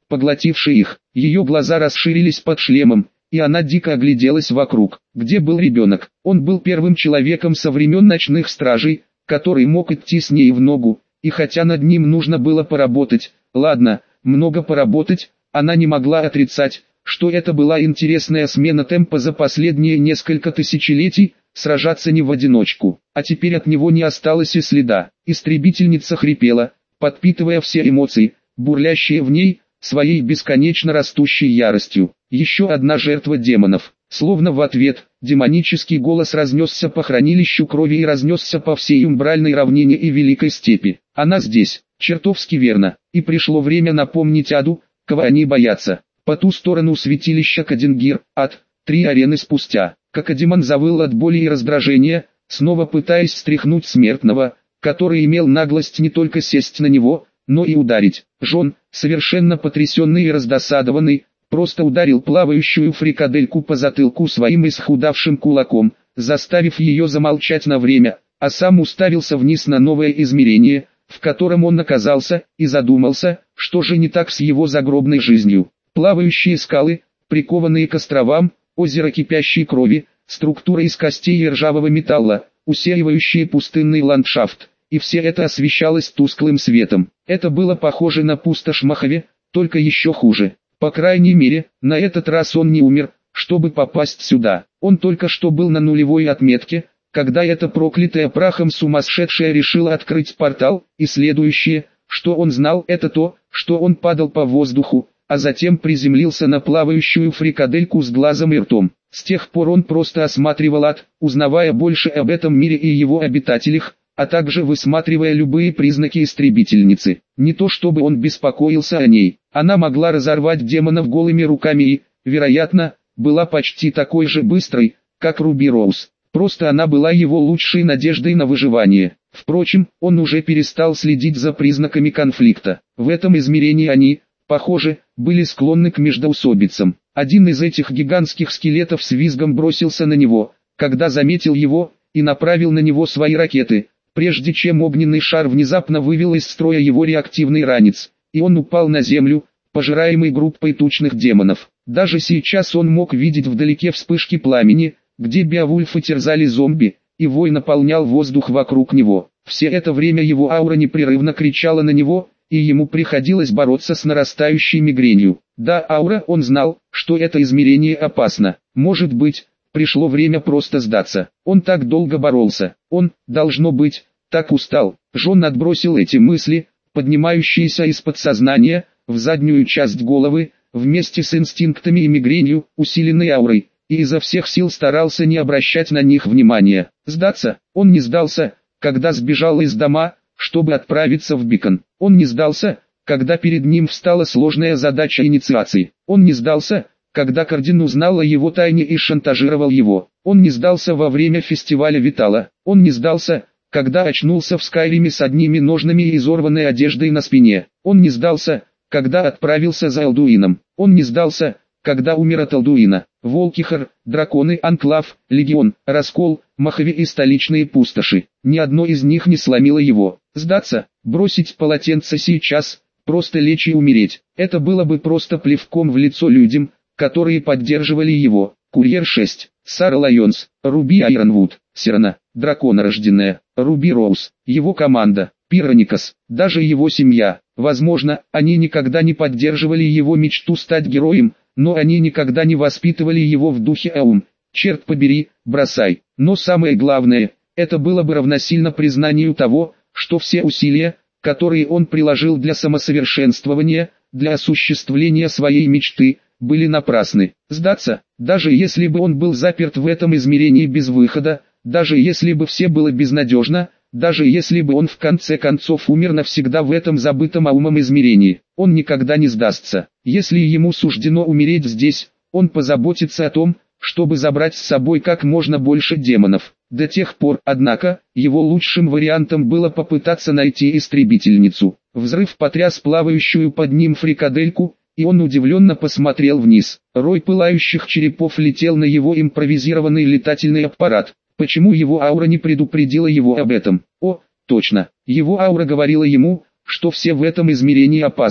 поглотивший их. Ее глаза расширились под шлемом, и она дико огляделась вокруг. Где был ребенок? Он был первым человеком со времен ночных стражей, который мог идти с ней в ногу, и хотя над ним нужно было поработать, ладно, много поработать, она не могла отрицать, что это была интересная смена темпа за последние несколько тысячелетий, сражаться не в одиночку. А теперь от него не осталось и следа. Истребительница хрипела, подпитывая все эмоции, бурлящие в ней, своей бесконечно растущей яростью. Еще одна жертва демонов. Словно в ответ, демонический голос разнесся по хранилищу крови и разнесся по всей умбральной равнине и великой степи. Она здесь, чертовски верно, и пришло время напомнить аду, кого они боятся. По ту сторону святилища Кадингир, ад, три арены спустя, Кокодемон завыл от боли и раздражения, снова пытаясь стряхнуть смертного, который имел наглость не только сесть на него, но и ударить. Жон, совершенно потрясенный и раздосадованный, просто ударил плавающую фрикадельку по затылку своим исхудавшим кулаком, заставив ее замолчать на время, а сам уставился вниз на новое измерение, в котором он оказался, и задумался, что же не так с его загробной жизнью. Плавающие скалы, прикованные к островам, озеро кипящей крови, структура из костей и ржавого металла, усеивающие пустынный ландшафт, и все это освещалось тусклым светом. Это было похоже на пустошь Мохове, только еще хуже. По крайней мере, на этот раз он не умер, чтобы попасть сюда. Он только что был на нулевой отметке, когда эта проклятая прахом сумасшедшая решила открыть портал, и следующее, что он знал, это то, что он падал по воздуху, а затем приземлился на плавающую фрикадельку с глазом и ртом. С тех пор он просто осматривал ад, узнавая больше об этом мире и его обитателях, а также высматривая любые признаки истребительницы. Не то чтобы он беспокоился о ней, она могла разорвать демонов голыми руками и, вероятно, была почти такой же быстрой, как Руби Роуз. Просто она была его лучшей надеждой на выживание. Впрочем, он уже перестал следить за признаками конфликта. В этом измерении они, похоже, были склонны к междоусобицам. Один из этих гигантских скелетов с визгом бросился на него, когда заметил его, и направил на него свои ракеты, прежде чем огненный шар внезапно вывел из строя его реактивный ранец, и он упал на землю, пожираемый группой тучных демонов. Даже сейчас он мог видеть вдалеке вспышки пламени, где Беовульфы терзали зомби, и вой наполнял воздух вокруг него. Все это время его аура непрерывно кричала на него, и ему приходилось бороться с нарастающей мигренью. Да, аура, он знал, что это измерение опасно. Может быть, пришло время просто сдаться. Он так долго боролся. Он, должно быть, так устал. Жон отбросил эти мысли, поднимающиеся из подсознания, в заднюю часть головы, вместе с инстинктами и мигренью, усиленной аурой, и изо всех сил старался не обращать на них внимания. Сдаться? Он не сдался, когда сбежал из дома, чтобы отправиться в Бикон. Он не сдался, когда перед ним встала сложная задача инициации. Он не сдался, когда Кардин узнал о его тайне и шантажировал его. Он не сдался во время фестиваля Витала. Он не сдался, когда очнулся в Скайриме с одними ножнами и изорванной одеждой на спине. Он не сдался, когда отправился за Алдуином. Он не сдался, когда умер от Алдуина. Волкихар, драконы, анклав, легион, раскол, Мохове и столичные пустоши. Ни одно из них не сломило его. Сдаться, бросить полотенце сейчас, просто лечь и умереть. Это было бы просто плевком в лицо людям, которые поддерживали его. Курьер шесть, Сара Лайонс, Руби Айронвуд, Сирена, драконорожденная, Руби Роуз, его команда, Пироникас, даже его семья. Возможно, они никогда не поддерживали его мечту стать героем, но они никогда не воспитывали его в духе Аум. Черт побери, бросай. Но самое главное, это было бы равносильно признанию того, что все усилия, которые он приложил для самосовершенствования, для осуществления своей мечты, были напрасны. Сдаться, даже если бы он был заперт в этом измерении без выхода, даже если бы все было безнадежно, даже если бы он в конце концов умер навсегда в этом забытом аумом измерении, он никогда не сдастся. Если ему суждено умереть здесь, он позаботится о том, чтобы забрать с собой как можно больше демонов. До тех пор, однако, его лучшим вариантом было попытаться найти истребительницу. Взрыв потряс плавающую под ним фрикадельку, и он удивленно посмотрел вниз. Рой пылающих черепов летел на его импровизированный летательный аппарат. Почему его аура не предупредила его об этом? О, точно, его аура говорила ему, что все в этом измерении опасно.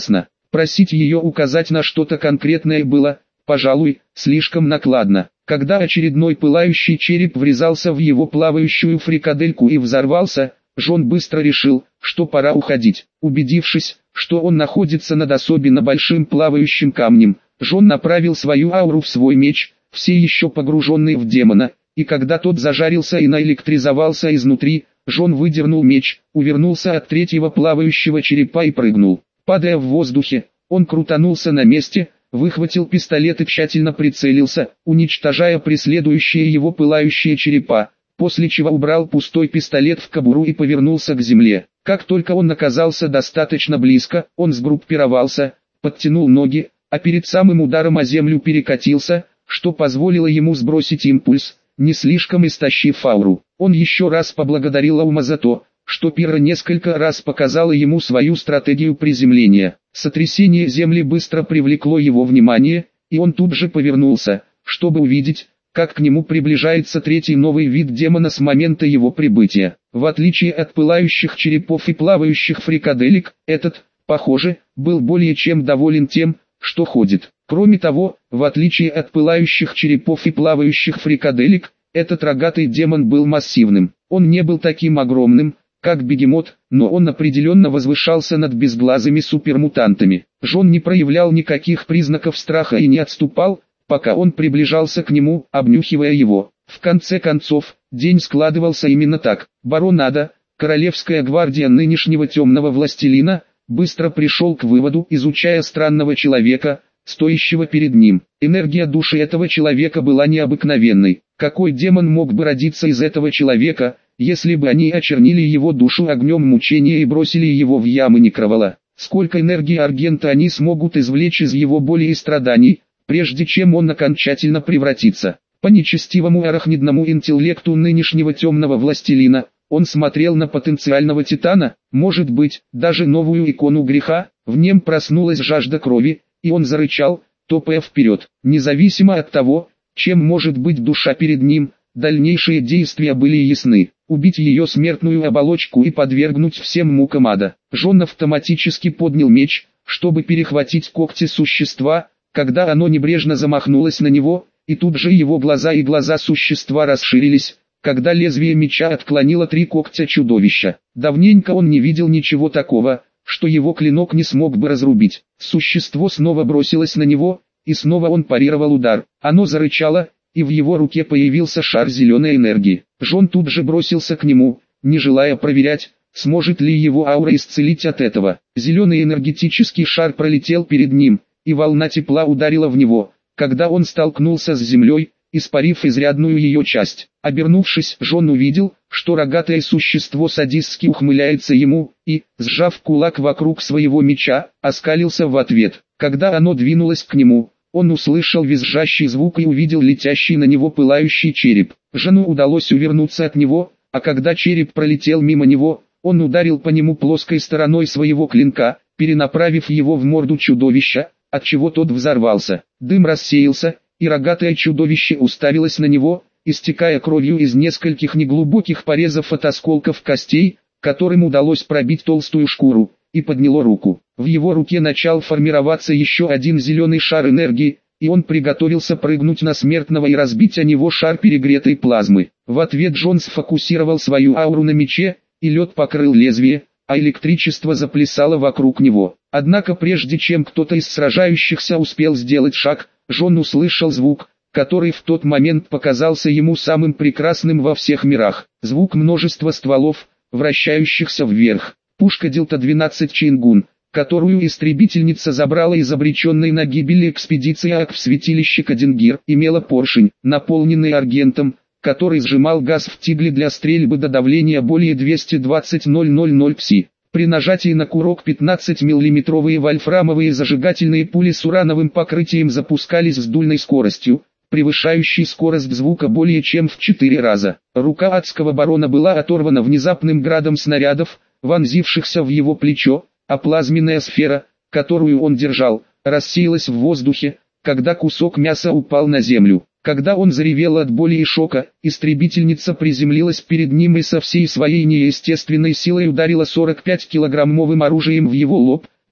Просить ее указать на что-то конкретное было, пожалуй, слишком накладно. Когда очередной пылающий череп врезался в его плавающую фрикадельку и взорвался, Джон быстро решил, что пора уходить. Убедившись, что он находится над особенно большим плавающим камнем, Джон направил свою ауру в свой меч, все еще погруженный в демона, и когда тот зажарился и наэлектризовался изнутри, Джон выдернул меч, увернулся от третьего плавающего черепа и прыгнул. Падая в воздухе, он крутанулся на месте, выхватил пистолет и тщательно прицелился, уничтожая преследующие его пылающие черепа, после чего убрал пустой пистолет в кобуру и повернулся к земле. Как только он оказался достаточно близко, он сгруппировался, подтянул ноги, а перед самым ударом о землю перекатился, что позволило ему сбросить импульс, не слишком истощив ауру. Он еще раз поблагодарил Аума за то, что Пира несколько раз показала ему свою стратегию приземления. Сотрясение земли быстро привлекло его внимание, и он тут же повернулся, чтобы увидеть, как к нему приближается третий новый вид демона с момента его прибытия. В отличие от пылающих черепов и плавающих фрикаделек, этот, похоже, был более чем доволен тем, что ходит. Кроме того, в отличие от пылающих черепов и плавающих фрикаделек, этот рогатый демон был массивным. Он не был таким огромным, как бегемот, но он определенно возвышался над безглазыми супермутантами. Джон не проявлял никаких признаков страха и не отступал, пока он приближался к нему, обнюхивая его. В конце концов, день складывался именно так. Барон Ада, королевская гвардия нынешнего темного властелина, быстро пришел к выводу, изучая странного человека, стоящего перед ним. Энергия души этого человека была необыкновенной. Какой демон мог бы родиться из этого человека, если бы они очернили его душу огнем мучения и бросили его в ямы некровала? Сколько энергии Аргента они смогут извлечь из его боли и страданий, прежде чем он окончательно превратится? По нечестивому арахнидному интеллекту нынешнего темного властелина, он смотрел на потенциального титана, может быть, даже новую икону греха. В нем проснулась жажда крови, и он зарычал, топая вперед. Независимо от того, чем может быть душа перед ним, дальнейшие действия были ясны. Убить ее смертную оболочку и подвергнуть всем мукам ада. Джон автоматически поднял меч, чтобы перехватить когти существа, когда оно небрежно замахнулось на него, и тут же его глаза и глаза существа расширились, когда лезвие меча отклонило три когтя чудовища. Давненько он не видел ничего такого, что его клинок не смог бы разрубить. Существо снова бросилось на него, и снова он парировал удар. Оно зарычало, и в его руке появился шар зеленой энергии. Джон тут же бросился к нему, не желая проверять, сможет ли его аура исцелить от этого. Зеленый энергетический шар пролетел перед ним, и волна тепла ударила в него, когда он столкнулся с землей, испарив изрядную ее часть. Обернувшись, Джон увидел, что рогатое существо садистски ухмыляется ему, и, сжав кулак вокруг своего меча, оскалился в ответ. Когда оно двинулось к нему, он услышал визжащий звук и увидел летящий на него пылающий череп. Джону удалось увернуться от него, а когда череп пролетел мимо него, он ударил по нему плоской стороной своего клинка, перенаправив его в морду чудовища, отчего тот взорвался. Дым рассеялся, и рогатое чудовище уставилось на него, истекая кровью из нескольких неглубоких порезов от осколков костей, которым удалось пробить толстую шкуру, и подняло руку. В его руке начал формироваться еще один зеленый шар энергии, и он приготовился прыгнуть на смертного и разбить о него шар перегретой плазмы. В ответ Джон сфокусировал свою ауру на мече, и лед покрыл лезвие, а электричество заплясало вокруг него. Однако прежде чем кто-то из сражающихся успел сделать шаг, Джон услышал звук, который в тот момент показался ему самым прекрасным во всех мирах. Звук множества стволов, вращающихся вверх. Пушка Дельта двенадцать Чингун, которую истребительница забрала из обреченной на гибель экспедиции АК в святилище Кадингир, имела поршень, наполненный аргентом, который сжимал газ в тигле для стрельбы до давления более двести двадцать ноль пси. При нажатии на курок пятнадцатимиллиметровые вольфрамовые зажигательные пули с урановым покрытием запускались с дульной скоростью, превышающей скорость звука более чем в четыре раза. Рука адского барона была оторвана внезапным градом снарядов, вонзившихся в его плечо, а плазменная сфера, которую он держал, рассеялась в воздухе, когда кусок мяса упал на землю. Когда он заревел от боли и шока, истребительница приземлилась перед ним и со всей своей неестественной силой ударила сорок пять килограммовым оружием в его лоб,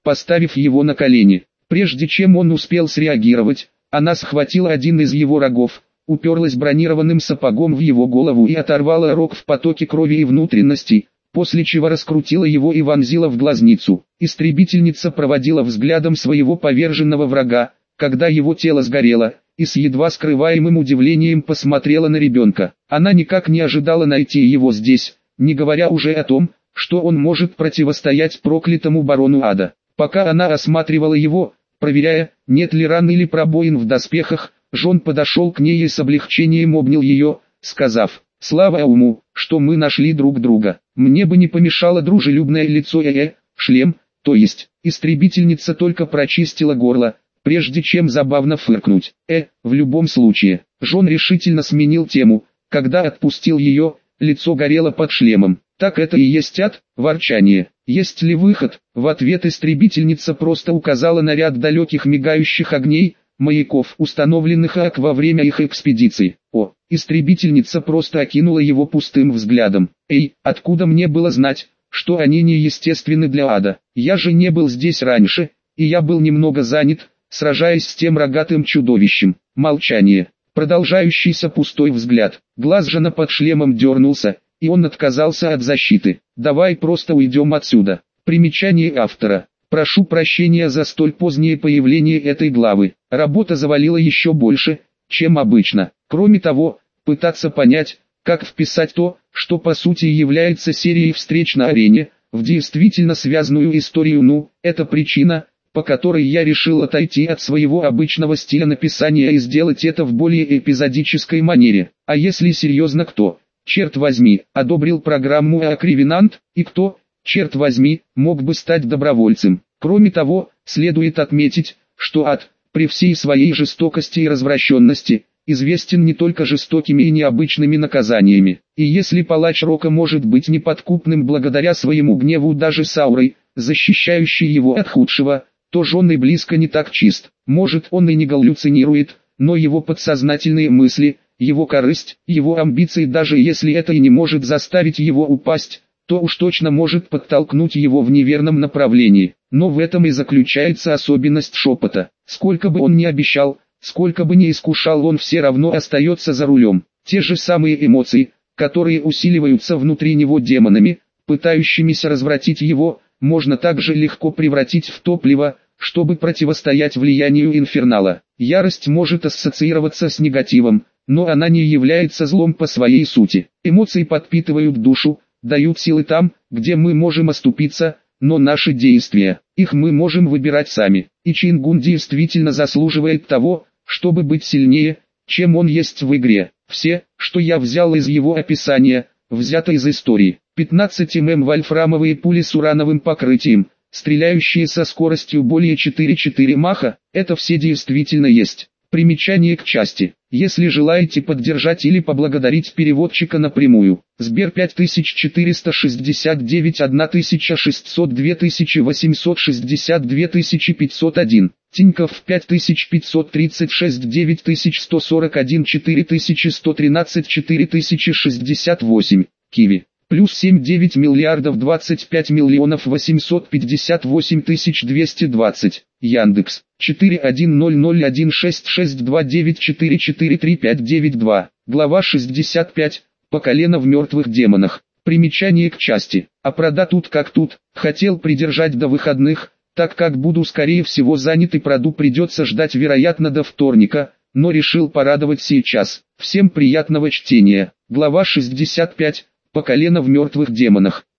поставив его на колени. Прежде чем он успел среагировать, она схватила один из его рогов, уперлась бронированным сапогом в его голову и оторвала рог в потоке крови и внутренностей, после чего раскрутила его и вонзила в глазницу. Истребительница проводила взглядом своего поверженного врага, когда его тело сгорело, и с едва скрываемым удивлением посмотрела на ребенка. Она никак не ожидала найти его здесь, не говоря уже о том, что он может противостоять проклятому барону ада. Пока она осматривала его, проверяя, нет ли ран или пробоин в доспехах, Жон подошел к ней и с облегчением обнял ее, сказав: «Слава Ауму, что мы нашли друг друга. Мне бы не помешало дружелюбное лицо э-э, шлем, то есть». Истребительница только прочистила горло, прежде чем забавно фыркнуть. «Э, в любом случае». Жон решительно сменил тему, когда отпустил ее, лицо горело под шлемом. «Так это и есть ад?» Ворчание. «Есть ли выход?» В ответ истребительница просто указала на ряд далеких мигающих огней, маяков, установленных АК во время их экспедиций. О, истребительница просто окинула его пустым взглядом. «Эй, откуда мне было знать, что они неестественны для ада? Я же не был здесь раньше, и я был немного занят, сражаясь с тем рогатым чудовищем». Молчание. Продолжающийся пустой взгляд. Глаз Жона под шлемом дернулся, и он отказался от защиты. «Давай просто уйдем отсюда». Примечание автора. Прошу прощения за столь позднее появление этой главы. Работа завалила еще больше, чем обычно. Кроме того, пытаться понять, как вписать то, что по сути является серией встреч на арене, в действительно связанную историю, ну, это причина, по которой я решил отойти от своего обычного стиля написания и сделать это в более эпизодической манере. А если серьезно, кто, черт возьми, одобрил программу АК Ревенант, и кто, черт возьми, мог бы стать добровольцем? Кроме того, следует отметить, что ад, при всей своей жестокости и развращенности, известен не только жестокими и необычными наказаниями. И если палач Рока может быть неподкупным благодаря своему гневу даже с аурой, защищающей его от худшего, то Жон и близко не так чист. Может, он и не галлюцинирует, но его подсознательные мысли, его корысть, его амбиции, даже если это и не может заставить его упасть, то уж точно может подтолкнуть его в неверном направлении. Но в этом и заключается особенность шепота. Сколько бы он ни обещал, сколько бы ни искушал, он все равно остается за рулем. Те же самые эмоции, которые усиливаются внутри него демонами, пытающимися развратить его, можно также легко превратить в топливо, чтобы противостоять влиянию инфернала. Ярость может ассоциироваться с негативом, но она не является злом по своей сути. Эмоции подпитывают душу, дают силы там, где мы можем оступиться, но наши действия, их мы можем выбирать сами. И Чингун действительно заслуживает того, чтобы быть сильнее, чем он есть в игре. Все, что я взял из его описания, взято из истории. пятнадцать миллиметров вольфрамовые пули с урановым покрытием, стреляющие со скоростью более четыре целых четыре десятых маха, это все действительно есть. Примечание к части. Если желаете поддержать или поблагодарить переводчика напрямую, Сбер пять тысяч четыреста шестьдесят девять тысяча шестьсот два тысячи восемьсот шестьдесят два тысячи пятьсот один, Тинькофф пять тысяч пятьсот тридцать шесть девять тысяч сто сорок один четыре тысячи сто тринадцать четыре тысячи шестьдесят восемь, Киви. Плюс семь девять миллиардов двадцать пять миллионов восемьсот пятьдесят восемь тысяч двести двадцать. Яндекс. четыре один ноль ноль один шесть шесть два девять четыре четыре три пять девять два. Глава шестьдесят пять. По колено в мертвых демонах. Примечание к части. А прода тут как тут. Хотел придержать до выходных, так как буду скорее всего занят и проду придется ждать вероятно до вторника, но решил порадовать сейчас. Всем приятного чтения. Глава шестьдесят пять. По колено в мертвых демонах.